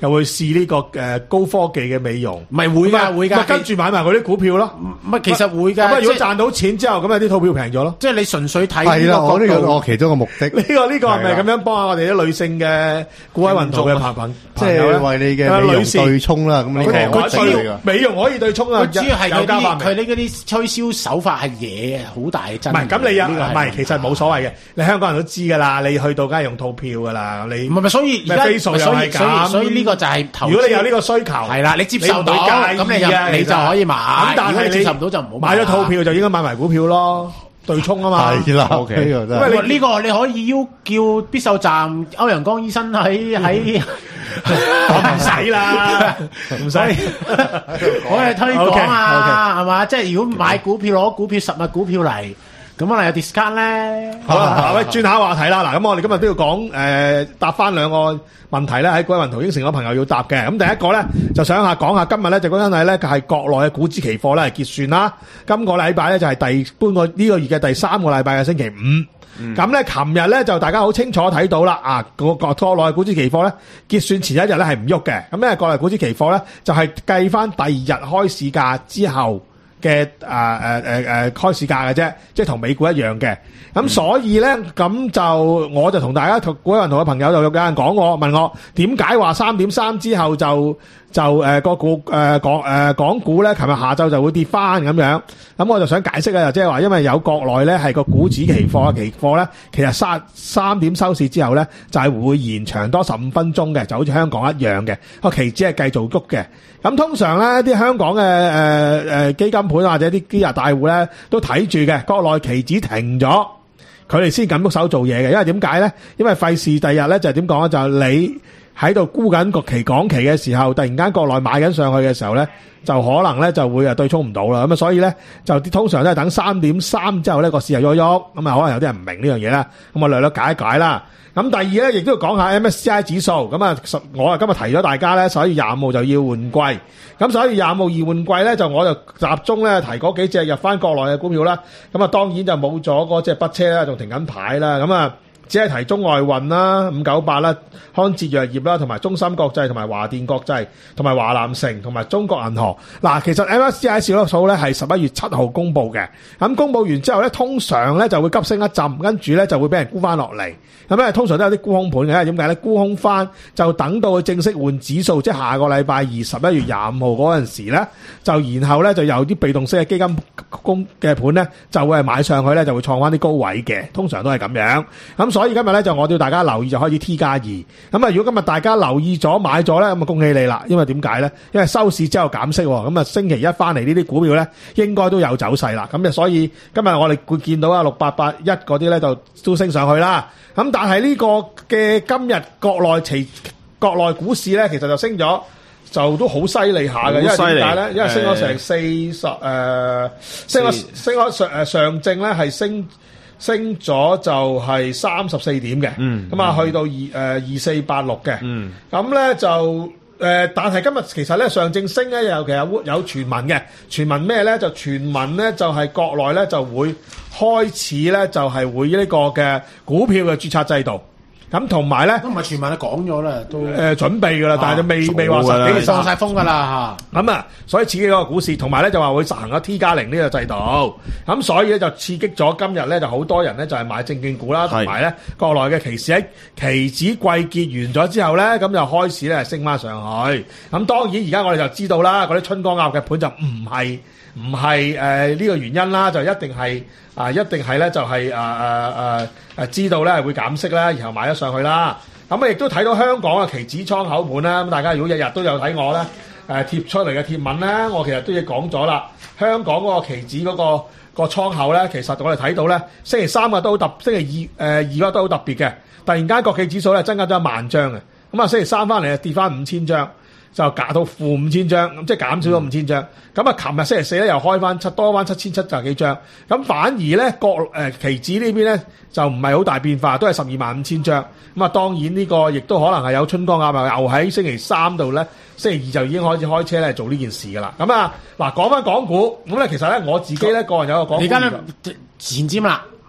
又會試呢個誒高科技嘅美容， 唔係會㗎會㗎， 咪跟住買埋嗰啲股票咯。 唔係其實會㗎。 咁如果賺到錢之後，咁有啲套票平咗咯。 即係你純粹睇係啦，我呢個我其中一個目的。 呢個呢個係咪咁樣幫下我哋啲女性嘅股海運動嘅朋朋即係為你嘅美容對沖啦？咁呢個佢主要美容可以對沖啊。 佢主要係嗰啲佢呢嗰啲推銷手法係嘢好大真。 唔係咁你又唔係，其實冇所謂嘅。你香港人都知㗎啦，你去到梗係用套票㗎啦。你唔係唔係，所以而家所以所以所以呢個就係投資。 如果你有呢個需求， 係啦，你接受到咁你就你就可以買。咁但係你接受唔到就唔好買。 買咗套票就應該買埋股票咯，對沖啊嘛。 係啦 ，OK。 呢個真係。 因為呢個你可以要叫必瘦站歐陽江醫生喺喺。 我唔使啦，唔使， 我係推廣啊，係嘛？即係如果買股票攞股票實物股票嚟，咁可能有 discount 咧。 好啦，喂，轉下話題啦。嗱，咁我哋今日都要講誒，答翻兩個問題咧，喺股海雲圖應承嘅朋友要答嘅。咁第一個咧，就想下講下今日咧就嗰陣係咧，係國內嘅股指期貨咧係結算啦。今個禮拜咧就係第半個呢個月嘅第三個禮拜嘅星期五。咁咧，琴日咧就大家好清楚睇到啦，啊，個個國內股指期貨咧結算前一日咧係唔喐嘅，咁咧國內股指期貨咧就係計翻第二日開市價之後嘅誒誒誒誒開市價嘅啫，即係同美股一樣嘅。咁所以咧，咁就我就同大家同股海運動嘅朋友就有人講我問我點解話三點三之後就就誒個股誒港誒港股咧，琴日下晝就會跌翻咁樣。咁我就想解釋啊，即係話因為有國內咧係個股指期貨嘅期貨咧，其實三三點收市之後咧就係會延長多十五分鐘嘅，就好似香港一樣嘅個期指係繼續喐嘅。咁通常咧啲香港嘅誒誒基金盤或者啲基日大戶咧都睇住嘅，國內期指停咗，佢哋先敢喐手做嘢嘅。因為點解咧？因為費事第日咧就係點講咧？就係你喺度沽緊個期港期嘅時候，突然間國內買緊上去嘅時候咧，就可能咧就會啊對沖唔到啦。咁啊，所以咧就通常都係等三點三之後咧個市又喐喐，咁啊可能有啲人唔明呢樣嘢啦。咁我略略解一解啦。咁第二咧，亦都要講下 M S C I 指數。咁啊，我啊今日提咗大家咧，十一月廿五號就要換季。咁十一月廿五號二換季咧，就我就集中咧提嗰幾隻入翻國內嘅股票啦。咁啊，當然就冇咗嗰隻北車啦，仲停緊牌啦。咁啊，只係提中外運啦、五九八啦、康哲藥業啦、同埋中芯國際、同埋華電國際、同埋華南城、同埋中國銀行。嗱，其實 M S C I 指數咧係十一月七號公佈嘅。咁公佈完之後咧，通常咧就會急升一陣，跟住咧就會俾人沽翻落嚟。咁咧通常都有啲沽空盤嘅，因為點解咧？沽空翻就等到佢正式換指數，即係下個禮拜二十一月廿五號嗰陣時咧，就然後咧就有啲被動式嘅基金公嘅盤咧，就會係買上去咧，就會創翻啲高位嘅，通常都係咁樣。咁所以今日咧就我叫大家留意，就開始 T 加二。咁啊，如果今日大家留意咗買咗咧，咁啊恭喜你啦！因為點解咧？因為收市之後減息，咁啊星期一翻嚟呢啲股票咧，應該都有走勢啦。咁啊，所以今日我哋會見到啊六八八一嗰啲咧就都升上去啦。咁但係呢個嘅今日國內期國內股市咧，其實就升咗，就都好犀利下嘅。因為點解咧？因為升咗成四十誒，升咗升咗上誒上證咧係升升咗就係三十四點嘅。嗯，咁啊去到二誒二四八六嘅。嗯，咁咧就誒、呃，但係今日其實咧上證升咧，尤其有有傳聞嘅傳聞咩咧？就傳聞咧就係、是、國內咧就會開始咧就係、是、會呢個嘅股票嘅註冊制度。咁同埋咧，都唔係全民都講咗啦，都誒、呃、準備㗎啦，但係就未未話實幾時放晒風㗎啦嚇。咁啊，所以刺激嗰個股市，同埋咧就話會實行咗 T 加零呢個制度。咁所以咧就刺激咗今日咧就好多人咧就係買證券股啦，同埋咧國內嘅期市喺期指季結完咗之後咧，咁就開始咧升翻上去。咁當然而家我哋就知道啦，嗰啲春江鴨嘅盤就唔係唔係誒呢個原因啦，就一定係。啊，一定係咧，就係啊啊啊啊知道咧會減息啦，然後買咗上去啦。咁啊，亦都睇到香港嘅期指倉口盤啦。咁大家如果日日都有睇我咧，誒貼出嚟嘅貼文咧，我其實都已經講咗啦。香港嗰個期指嗰個個倉口咧，其實我哋睇到咧，星期三啊都好特，星期二誒二啊都好特別嘅。突然間國企指數咧增加咗一萬張嘅，咁啊星期三翻嚟啊跌翻五千張。就減到負五千張，咁即係減少咗五千張。咁啊，琴日星期四咧又開翻七多翻七千七百幾張。咁反而咧國誒期指呢邊咧就唔係好大變化，都係十二萬五千張。咁啊，當然呢個亦都可能係有春江鴨啊，又喺星期三度咧，星期二就已經開始開車咧做呢件事噶啦。咁啊，嗱講翻港股，咁咧其實咧我自己咧個人有個港股， 你而家咧前瞻啦。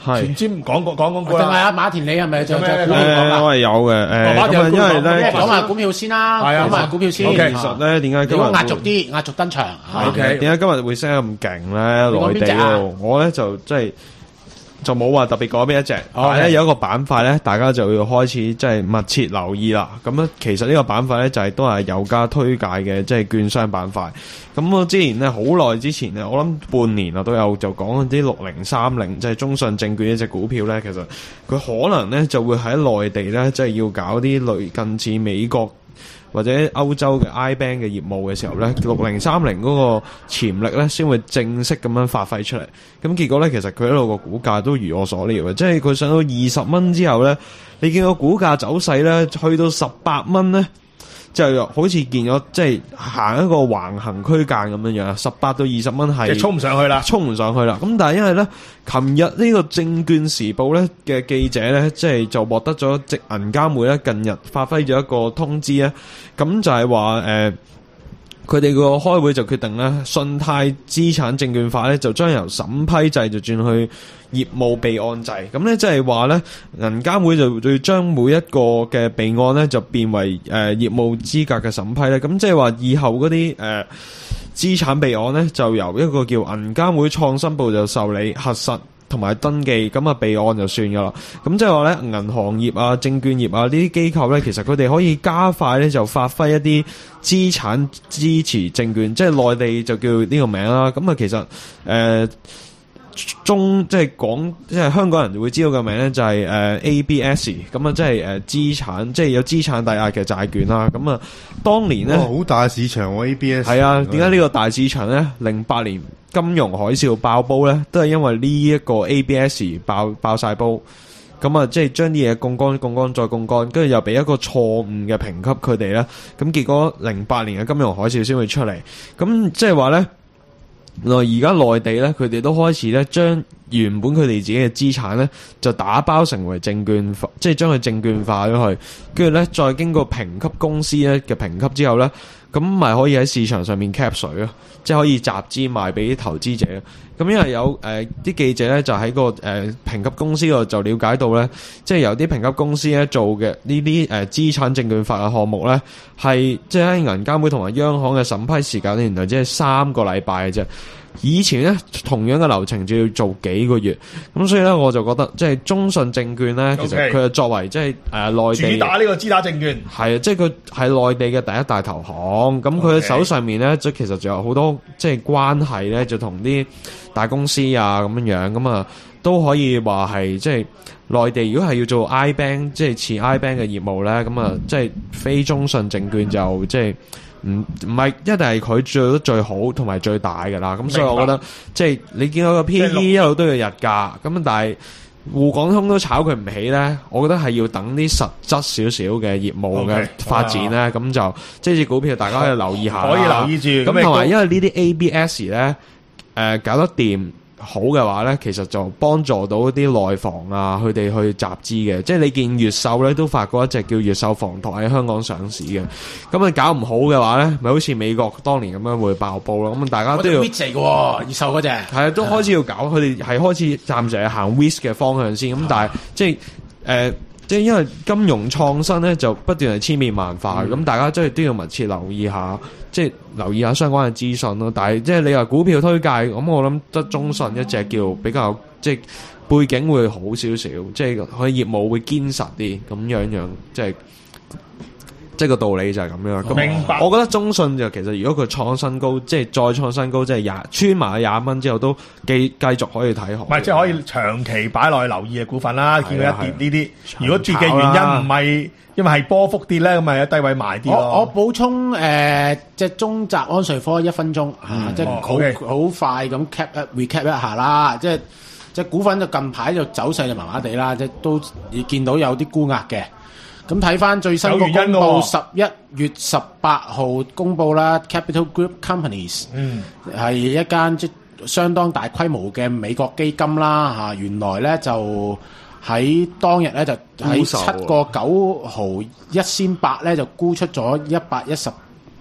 前瞻講講講講定係阿馬田你係咪就就股票講誒，我係有嘅，誒，咁啊，因為咧， 講埋股票先啦，講埋股票先。 其實咧，點解今日壓軸啲，壓軸登場。 OK，點解今日會升得咁勁咧？內地嗰度，我咧就即係。就冇話特別講邊一隻，但係咧有一個板塊咧，大家就要開始即係密切留意啦。咁咧，其實呢個板塊咧就係都係有家推介嘅，即係券商板塊。咁我之前咧好耐之前咧，我諗半年啦都有就講啲六零三零，即係中信證券呢隻股票咧，其實佢可能咧就會喺內地咧，即係要搞啲類近似美國或者歐洲嘅 iBank 嘅業務嘅時候咧，六零三零嗰個潛力咧，先會正式咁樣發揮出嚟。咁結果咧，其實佢一路個股價都如我所料嘅，即係佢上到二十蚊之後咧，你見個股價走勢咧，去到十八蚊咧，就好似見咗即係行一個橫行區間咁樣樣，十八到二十蚊係即係衝唔上去啦， 衝唔上去啦。咁但係因為咧，琴日呢個證券時報咧嘅記者咧，即係就獲得咗即銀監會咧近日發揮咗一個通知咧，咁就係話誒，佢哋個開會就決定咧，信貸資產證券化咧就將由審批制就轉去業務備案制。咁咧即係話咧，銀監會就會將每一個嘅備案咧就變為誒、呃、業務資格嘅審批咧。咁即係話以後嗰啲誒資產備案咧就由一個叫銀監會創新部就受理核實同埋登記，咁啊備案就算噶啦。咁即係話咧，銀行業啊、證券業啊呢啲機構咧，其實佢哋可以加快咧就發揮一啲資產支持證券，即係內地就叫呢個名啦。咁啊，其實誒、呃、中即係講即係香港人會知道嘅名咧，就係、是、誒、呃、A B S， 咁啊即係誒資產即係有資產抵押嘅債券啦。咁啊，當年咧好大市場喎 A B S。係啊，點解呢個大市場咧？零八年金融海嘯爆煲咧，都係因為呢一個 A B S 爆爆晒煲，咁啊，即係將啲嘢槓桿、槓桿再槓桿，跟住又俾一個錯誤嘅評級佢哋咧，咁結果零八年嘅金融海嘯先會出嚟，咁即係話咧，原來而家內地咧，佢哋都開始咧將原本佢哋自己嘅資產咧，就打包成為證券化，即係將佢證券化咗去，跟住咧再經過評級公司咧嘅評級之後咧。咁咪可以喺市場上面 cap 水咯，即係可以集資賣俾啲投資者。咁因為有誒啲、呃、記者咧就喺個誒評、呃、級公司度就了解到咧，即係由啲評級公司咧做嘅呢啲誒資產證券化嘅項目咧，係即係喺銀監會同埋央行嘅審批時間咧，原來只係三個禮拜嘅啫。以前咧同樣嘅流程就要做幾個月，咁所以咧我就覺得即係中信證券咧，其實佢係作為即係誒內地主打呢個支打證券， 係啊，即係佢係內地嘅第一大投行，咁佢手上面咧即係其實就有好多即係關係咧，就同啲大公司啊咁樣樣，咁啊都可以話係即係內地如果係要做 iBank 即係似 iBank 嘅業務咧，咁啊即係非中信證券就即係。唔唔係一定係佢做得最好同埋最大嘅啦，咁所以我覺得即係你見到個 P E 一路都要日價，咁但係滬港通都炒佢唔起咧，我覺得係要等啲實質少少嘅業務嘅發展咧，咁、okay, 就即係隻股票大家可以留意下， 可以留意住。 咁同埋因為呢啲 A B S 咧，誒、呃、搞得掂。好嘅話咧，其實就幫助到啲內房啊，佢哋去集資嘅。即係你見越秀咧都發過一隻叫越秀房託喺香港上市嘅。咁你搞唔好嘅話咧，咪好似美國當年咁樣會爆煲咯。咁大家都要 risk 嚟嘅越秀嗰隻係啊，都開始要搞。佢哋係開始暫時係行 risk 嘅方向先。咁但係即係誒。呃即係因為金融創新咧，就不斷係千變萬化，咁、嗯、大家真係都要密切留意下，即係留意下相關嘅資訊咯。但係即係你話股票推介，咁我諗得中信一隻叫比較即係背景會好少少，即係佢業務會堅實啲咁樣樣，即係即係個道理就係咁樣。 明白。 我覺得中信就其實如果佢創新高，即係再創新高，即係廿穿埋廿蚊之後都繼繼續可以睇好。 唔係，即係可以長期擺落去留意嘅股份啦。見到一跌呢啲，如果跌嘅原因唔係因為係波幅跌咧，咁咪喺低位買啲咯。 我我補充誒，即係中澤安瑞科一分鐘嚇，即係好好快咁 cap 一 recap 一下啦。即係即係股份就近排就走勢就麻麻地啦，即係都見到有啲沽壓嘅。咁睇翻最新個公佈，十一月十八號公佈啦 ，Capital Group Companies 係、嗯、一間即相當大規模嘅美國基金啦嚇，原來咧就喺當日咧就喺七個九毫一仙八咧就沽出咗一百一十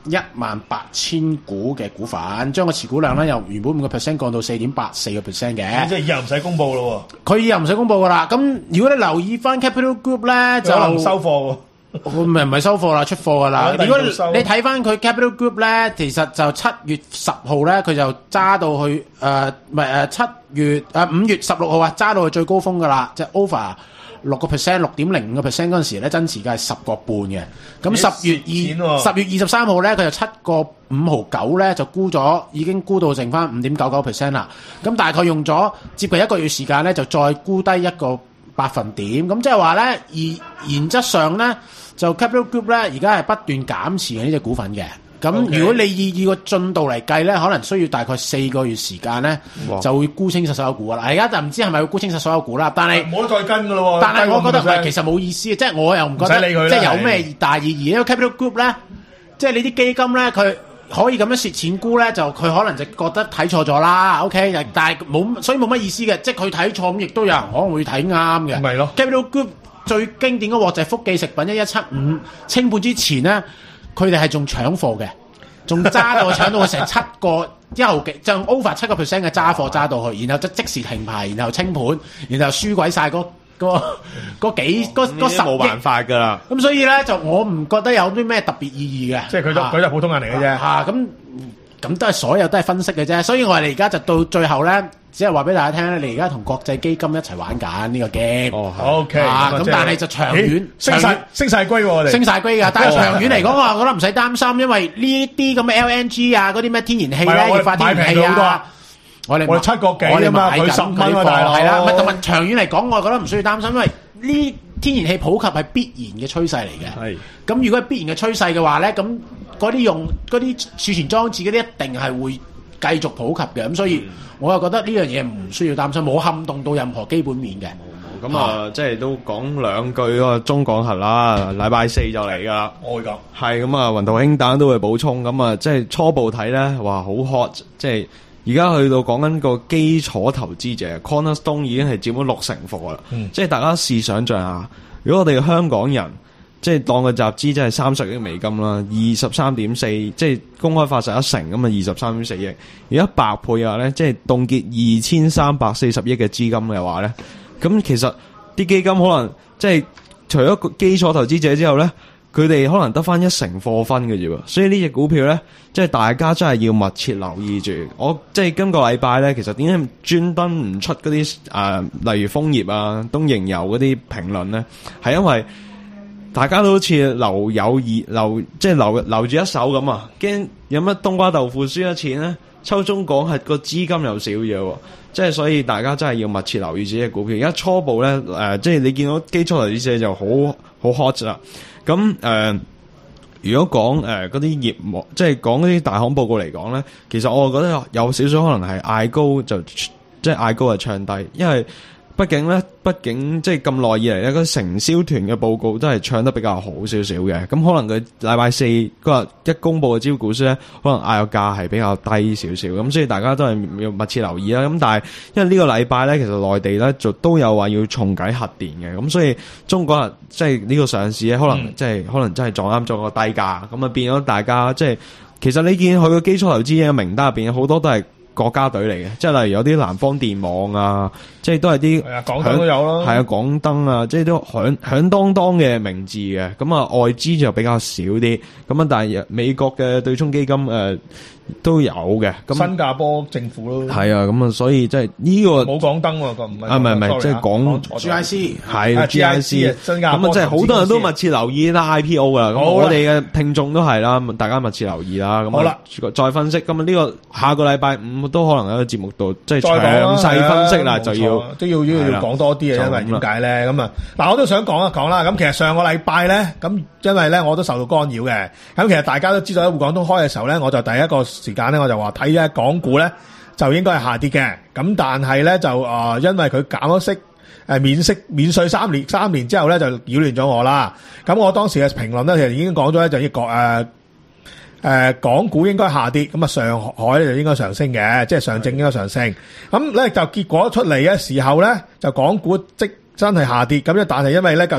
一萬八千股嘅股份，將個持股量咧由原本五個 percent 降到四點八四個 percent 嘅。 即係以後唔使公佈咯喎。 佢以後唔使公佈噶啦。咁如果你留意翻 Capital Group 咧，就可能收貨喎。 唔係唔係收貨啦，出貨噶啦。如果你睇翻佢 Capital Group 咧，其實就七月十號咧，佢就揸到去誒，唔係誒七月誒五月十六號啊，揸到去最高峰噶啦，即係 over 六個 percent， 六點零五個 percent 嗰陣時咧，真持價係十個半嘅。咁十月二十月二十三號咧，佢就七個五毫九咧就沽咗，已經沽到剩翻五點九九 percent 啦。咁大概用咗接近一個月時間咧，就再沽低一個百分點。咁即係話咧，而原則上咧。就 Capital Group 咧，而家係不斷減持緊呢隻股份嘅。咁 Okay. 如果你以以個進度嚟計咧，可能需要大概四個月時間咧，就會沽清晒所有股噶啦。而家就唔知係咪會沽清晒所有股啦。但係冇得再跟噶咯喎。 但係我覺得唔係，其實冇意思嘅，即係我又唔覺得即係有咩大意義。因為 Capital Group 咧，即係你啲基金咧，佢可以咁樣蝕錢沽咧，就佢可能就覺得睇錯咗啦。OK， 但係冇，所以冇乜意思嘅。即係佢睇錯咁，亦都有人可能會睇啱嘅。 咪咯 ，Capital Group。最經典嗰鑊就係福記食品一一七五清盤之前咧，佢哋係仲搶貨嘅，仲揸到搶到成七個一毫幾，就 over 七個 percent 嘅揸貨揸到去，然後就即時停牌，然後清盤，然後輸鬼晒嗰嗰嗰幾嗰嗰十億， 冇辦法㗎啦。 咁所以咧就我唔覺得有啲咩特別意義嘅， 即係佢都佢就普通人嚟嘅啫。 嚇咁咁都係所有都係分析嘅啫，所以我哋而家就到最後咧。只係話俾大家聽咧，你而家同國際基金一齊玩緊呢個 game。 哦 ，OK。 咁但係就長遠升晒升晒龜喎，我哋升晒龜㗎。但係長遠嚟講，我覺得唔使擔心，因為呢啲咁嘅 L N G 啊，嗰啲咩天然氣咧，液化天然氣啊，我哋我哋七個幾啊嘛，佢十蚊啊大佬。 係啦，唔係同埋長遠嚟講，我覺得唔需要擔心，因為呢天然氣普及係必然嘅趨勢嚟嘅。係。咁如果係必然嘅趨勢嘅話咧，咁嗰啲用嗰啲儲存裝置嗰啲一定係會繼續普及嘅。咁所以。我又覺得呢樣嘢唔需要擔心，冇撼動到任何基本面嘅。 咁啊，即係都講兩句嗰個中港核啦。禮拜四就嚟噶啦， 我會講。係咁啊，雲圖氫彈都會補充。咁啊，即係初步睇咧，哇，好 hot！即係而家去到講緊個基礎投資者 Cornerstone 已經係佔咗六成貨啦。嗯、即係大家試想像下，如果我哋香港人。即係當個集資即係三十億美金啦，二十三點四，即係公開發售一成咁啊，二十三點四億。而家百倍嘅話咧，即係凍結二千三百四十億嘅資金嘅話咧，咁其實啲基金可能即係除咗個基礎投資者之後咧，佢哋可能得翻一成貨分嘅啫喎。所以呢隻股票咧，即係大家真係要密切留意住。我即係今個禮拜咧，其實點解專登唔出嗰啲誒，例如楓葉啊、東瀛遊嗰啲評論咧，係因為。大家都好似留有意留，即係留留住一手咁啊！驚有乜冬瓜豆腐輸咗錢咧？抽中港係個資金又少咗，即係所以大家真係要密切留意自己嘅股票。而家初步咧，誒、呃，即係你見到基礎投資者就好好 hot 啦。咁誒、呃，如果講誒嗰啲業務，即係講嗰啲大行報告嚟講咧，其實我覺得有少少可能係嗌高就即係嗌高係唱低，因為。畢竟咧，畢竟即係咁耐以嚟咧，嗰承銷團嘅報告都係唱得比較好少少嘅。咁可能佢禮拜四嗰日一公佈嘅招股書咧，可能嗌個價係比較低少少。咁所以大家都係要密切留意啦。咁但係因為呢個禮拜咧，其實內地咧就都有話要重啟核電嘅。咁所以中國人即係呢個上市咧，可能、嗯、即係可能真係撞啱咗個低價。咁啊變咗大家即係其實你見佢個基礎投資嘅名單入邊好多都係。國家隊嚟嘅，即係例如有啲南方電網啊，即係都係啲，係啊，港燈都有咯，係啊，港燈啊，即係都響響當當嘅名字嘅，咁啊外資就比較少啲，咁啊但係美國嘅對沖基金誒、呃、都有嘅，咁新加坡政府咯，係啊，咁啊所以即係呢個冇港燈喎，個唔係啊唔係唔係，即係講 G I C 係 G I C 新加坡，咁啊即係好多人都密切留意啦 I P O 啦，咁我哋嘅聽眾都係啦，大家密切留意啦，咁好啦，再分析，咁啊呢個下個禮拜五。都可能喺個節目度即係詳細分析啦，就要都要要要講多啲嘅，因為點解咧？咁啊，嗱，我都想講一講啦。咁其實上個禮拜咧，咁因為咧我都受到干擾嘅。咁其實大家都知道喺滬港通開嘅時候咧，我就第一個時間咧我就話睇咧港股咧就應該係下跌嘅。咁但係咧就啊、呃，因為佢減咗息，誒免息免稅三年三年之後咧就擾亂咗我啦。咁我當時嘅評論咧其實已經講咗咧，就一個誒。誒、呃，港股應該下跌，咁啊上海咧就應該上升嘅，即係上證應該上升。咁咧就結果出嚟嘅時候咧，就港股即真係下跌。咁咧，但係因為咧就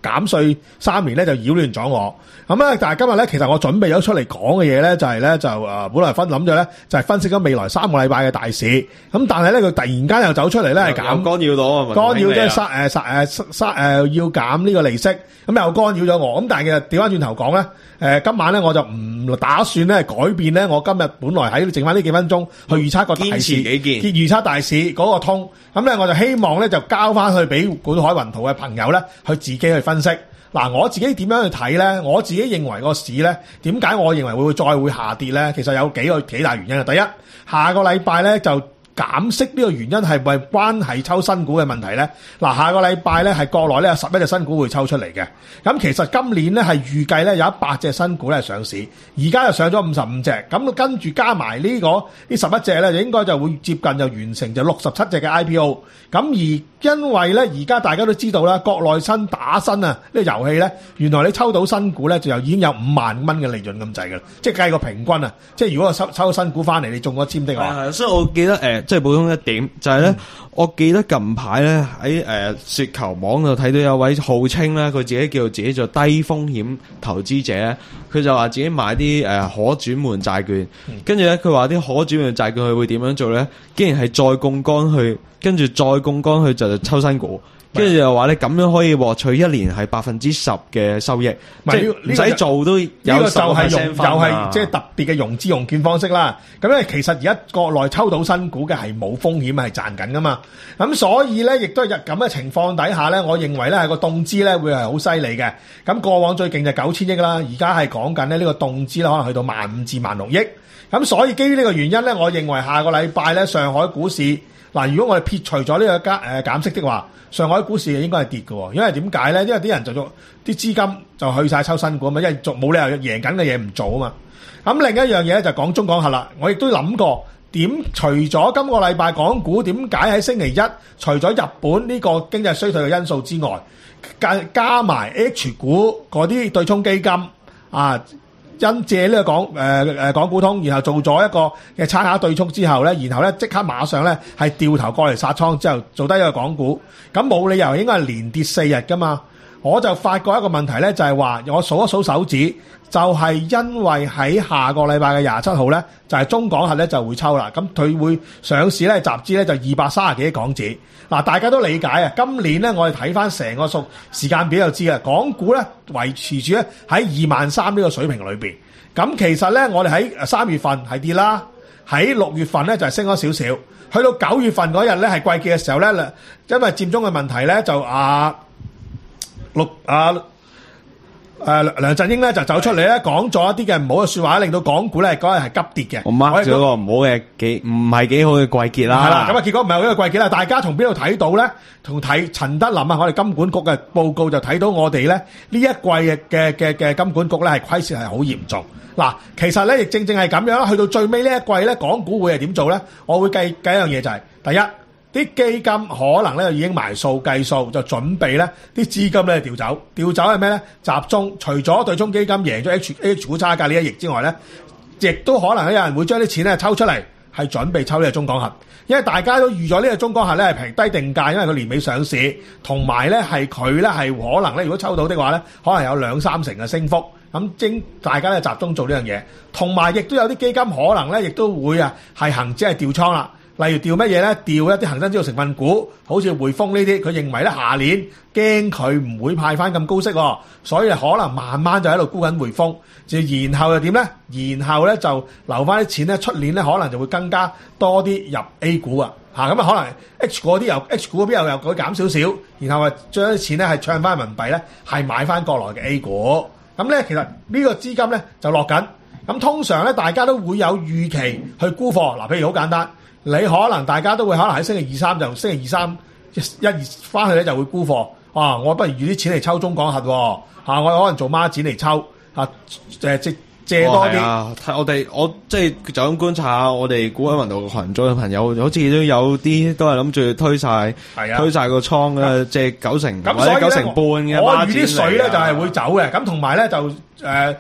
減稅三年咧就擾亂咗我。咁咧，但係今日咧，其實我準備咗出嚟講嘅嘢咧，就係咧就誒，本來分諗咗咧，就係分析咗未來三個禮拜嘅大市。咁但係咧，佢突然間又走出嚟咧，係減干擾到啊， 干擾即係殺誒殺誒殺誒要減呢個利息，咁又干擾咗我。咁但係其實調翻轉頭講咧，誒今晚咧我就唔打算咧改變咧，我今日本來喺剩翻呢幾分鐘去預測個大市， 堅持己見， 預測大市嗰個通。咁咧我就希望咧就交翻去俾股海雲圖嘅朋友咧，去自己去分析。嗱，我自己點樣去睇咧？我自己認為個市咧，點解我認為會再會下跌咧？其實有幾個幾大原因啊。第一，下個禮拜咧就減息呢個原因係咪關係抽新股嘅問題咧？嗱，下個禮拜咧係國內咧有十一隻新股會抽出嚟嘅。咁其實今年咧係預計咧有一百隻新股咧上市，而家就上咗五十五隻。咁跟住加埋呢個呢十一隻咧，就應該就會接近就完成就六十七隻嘅 I P O。咁而因為咧，而家大家都知道啦，國內新打新啊呢個遊戲咧，原來你抽到新股咧，就又已經有五萬蚊嘅利潤咁滯嘅，即係計個平均啊！即係如果我抽抽到新股翻嚟，你中咗簽的話， 係，所以我記得誒、呃，即係補充一點，就係、是、咧，嗯、我記得近排咧喺誒雪球網度睇到有位號稱咧，佢自己叫做自己做低風險投資者，佢就話自己買啲誒、呃、可轉換債券，跟住咧佢話啲可轉換債券佢會點樣做咧？竟然係再槓桿去。跟住再槓桿去就抽新股，跟住又話咧咁樣可以獲取一年係百分之十嘅收益，即係唔使做都有十個 percent 又係即係特別嘅融資融券方式啦。咁因為其實而家國內抽到新股嘅係冇風險係賺緊噶嘛，咁所以咧亦都係咁嘅情況底下咧，我認為咧係個凍資咧會係好犀利嘅。咁過往最勁就九千億啦，而家係講緊咧呢個凍資咧可能去到萬五至萬六億。咁所以基於呢個原因咧，我認為下個禮拜咧上海股市。嗱，如果我哋撇除咗呢個加誒減息的話，上海股市應該係跌嘅，因為點解咧？因為啲人就做啲資金就去晒抽新股啊嘛，因為做冇理由贏緊嘅嘢唔做啊嘛。咁另一樣嘢咧就講中港核啦，我亦都諗過點，除咗今個禮拜港股點解喺星期一，除咗日本呢個經濟衰退嘅因素之外，加加埋 H 股嗰啲對沖基金啊。因借呢個港誒誒港股通，然後做咗一個嘅差額對沖之後咧，然後咧即刻馬上咧係掉頭過嚟殺倉，之後做低一個港股，咁冇理由應該係連跌四日噶嘛。我就發覺一個問題咧，就係話我數一數手指，就係因為喺下個禮拜嘅廿七號咧，就係中港核咧就會抽啦，咁佢會上市咧集資咧就二百三十幾億港紙。嗱，大家都理解啊，今年咧我哋睇翻成個數時間表就知啦，港股咧維持住咧喺二萬三呢個水平裏邊。咁其實咧，我哋喺三月份係跌啦，喺六月份咧就係升咗少少，去到九月份嗰日咧係季結嘅時候咧，因為佔中嘅問題咧就啊六啊。誒梁振英咧就走出嚟咧講咗一啲嘅唔好嘅説話，令到港股咧嗰日係急跌嘅。 我 mark 咗個唔好嘅幾唔係幾好嘅季結啦。係啦， 咁啊結果唔係好嘅季結啦。大家從邊度睇到咧？同睇陳德霖啊，我哋金管局嘅報告就睇到我哋咧呢一季嘅嘅嘅嘅金管局咧係虧蝕係好嚴重。嗱，其實咧亦正正係咁樣啦。去到最尾呢一季咧，港股會係點做咧？我會計計一樣嘢就係、是、第一。啲基金可能咧已經埋數計數，就準備咧啲資金咧調走。調走係咩咧？集中除咗對沖基金贏咗 H H 股差價呢一役之外咧，亦都可能有人會將啲錢咧抽出嚟，係準備抽呢個中港核。因為大家都預咗呢個中港核咧係平低定價，因為佢年尾上市，同埋咧係佢咧係可能咧如果抽到的話咧，可能有兩三成嘅升幅。咁經大家咧集中做呢樣嘢，同埋亦都有啲基金可能咧亦都會啊係行只係調倉啦。例如調乜嘢咧？調一啲恒生指數成分股，好似匯豐呢啲，佢認為咧下年驚佢唔會派翻咁高息，所以可能慢慢就喺度沽緊匯豐。就然後又點咧？然後咧就留翻啲錢咧，出年咧可能就會更加多啲入 A 股啊！嚇咁啊，可能 H 股嗰啲又 H 股嗰邊又又會減少少，然後啊將啲錢咧係唱翻人民幣咧，係買翻國內嘅 A 股。咁咧其實呢個資金咧就落緊。咁通常咧大家都會有預期去沽貨。嗱，譬如好簡單。你可能大家都會可能喺星期二三就星期二三一二翻去咧就會沽貨，啊！我不如預啲錢嚟抽中港核喎，啊！我可能做孖展嚟抽，啊！誒借借多啲。 啊！我哋我即係就咁觀察下，我哋股海雲圖群組嘅朋友，好似都有啲都係諗住推晒， 係啊， 推晒個倉嘅，即係九成或者九成半嘅孖展嚟。 我預啲水咧就係會走嘅，咁同埋咧就誒。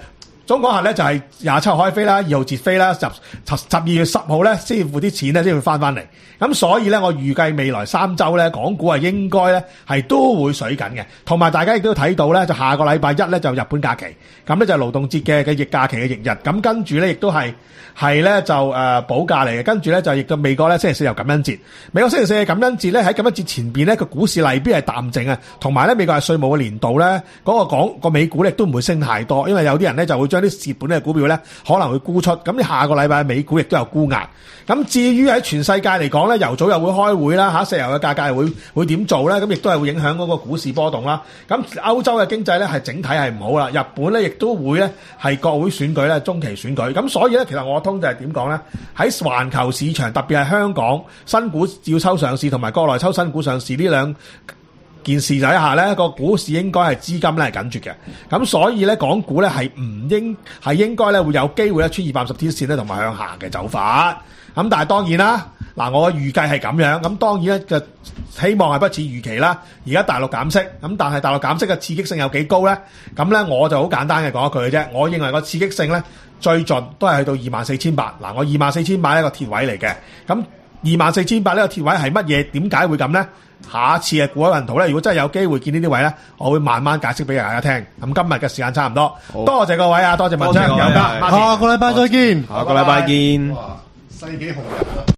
中港核咧就係廿七號開飛啦，二號截飛啦，十十十二月十號咧先要付啲錢咧先會翻翻嚟。咁所以咧，我預計未來三週咧，港股係應該咧係都會水緊嘅。同埋大家亦都睇到咧，就下個禮拜一咧就日本假期，咁咧就勞動節嘅嘅逆假期嘅翌日。咁跟住咧亦都係係咧就誒補假嚟嘅。跟住咧就亦都美國咧星期四又感恩節。美國星期四嘅感恩節咧喺感恩節前邊咧個股市例必係淡靜啊。同埋咧美國係稅務嘅年度咧，嗰、嗰個港個美股咧都唔會升太多，因為有啲人咧就會將啲蝕本嘅股票咧可能會沽出。咁你下個禮拜美股亦都有沽壓。咁至於喺全世界嚟講咧，油組又會開會啦嚇，石油嘅價格係會會點做咧？咁亦都係會影響嗰個股市波動啦。咁歐洲嘅經濟咧係整體係唔好啦，日本咧亦都會咧係國會選舉咧中期選舉。咁所以咧其實我通就係點講咧？喺環球市場特別係香港新股要抽上市同埋國內抽新股上市呢兩件事底下咧，個股市應該係資金咧係緊絀嘅，咁所以咧港股咧係唔應係應該咧會有機會咧穿二百五十天線咧同埋向下嘅走法。咁但係當然啦，嗱我嘅預計係咁樣，咁當然咧就希望係不似預期啦。而家大陸減息，咁但係大陸減息嘅刺激性有幾高咧？咁咧我就好簡單嘅講一句嘅啫，我認為個刺激性咧最盡都係去到二萬四千八。嗱我二萬四千八係一個鐵位嚟嘅，咁二萬四千八呢個鐵位係乜嘢？點解會咁咧？下一次嘅股海運圖咧，如果真係有機會見呢啲位咧，我會慢慢解釋俾大家聽。咁今日嘅時間差唔多，多謝各位啊，多謝文章有得， 下個禮拜再見， 下個禮拜見。 哇，世紀紅人啊！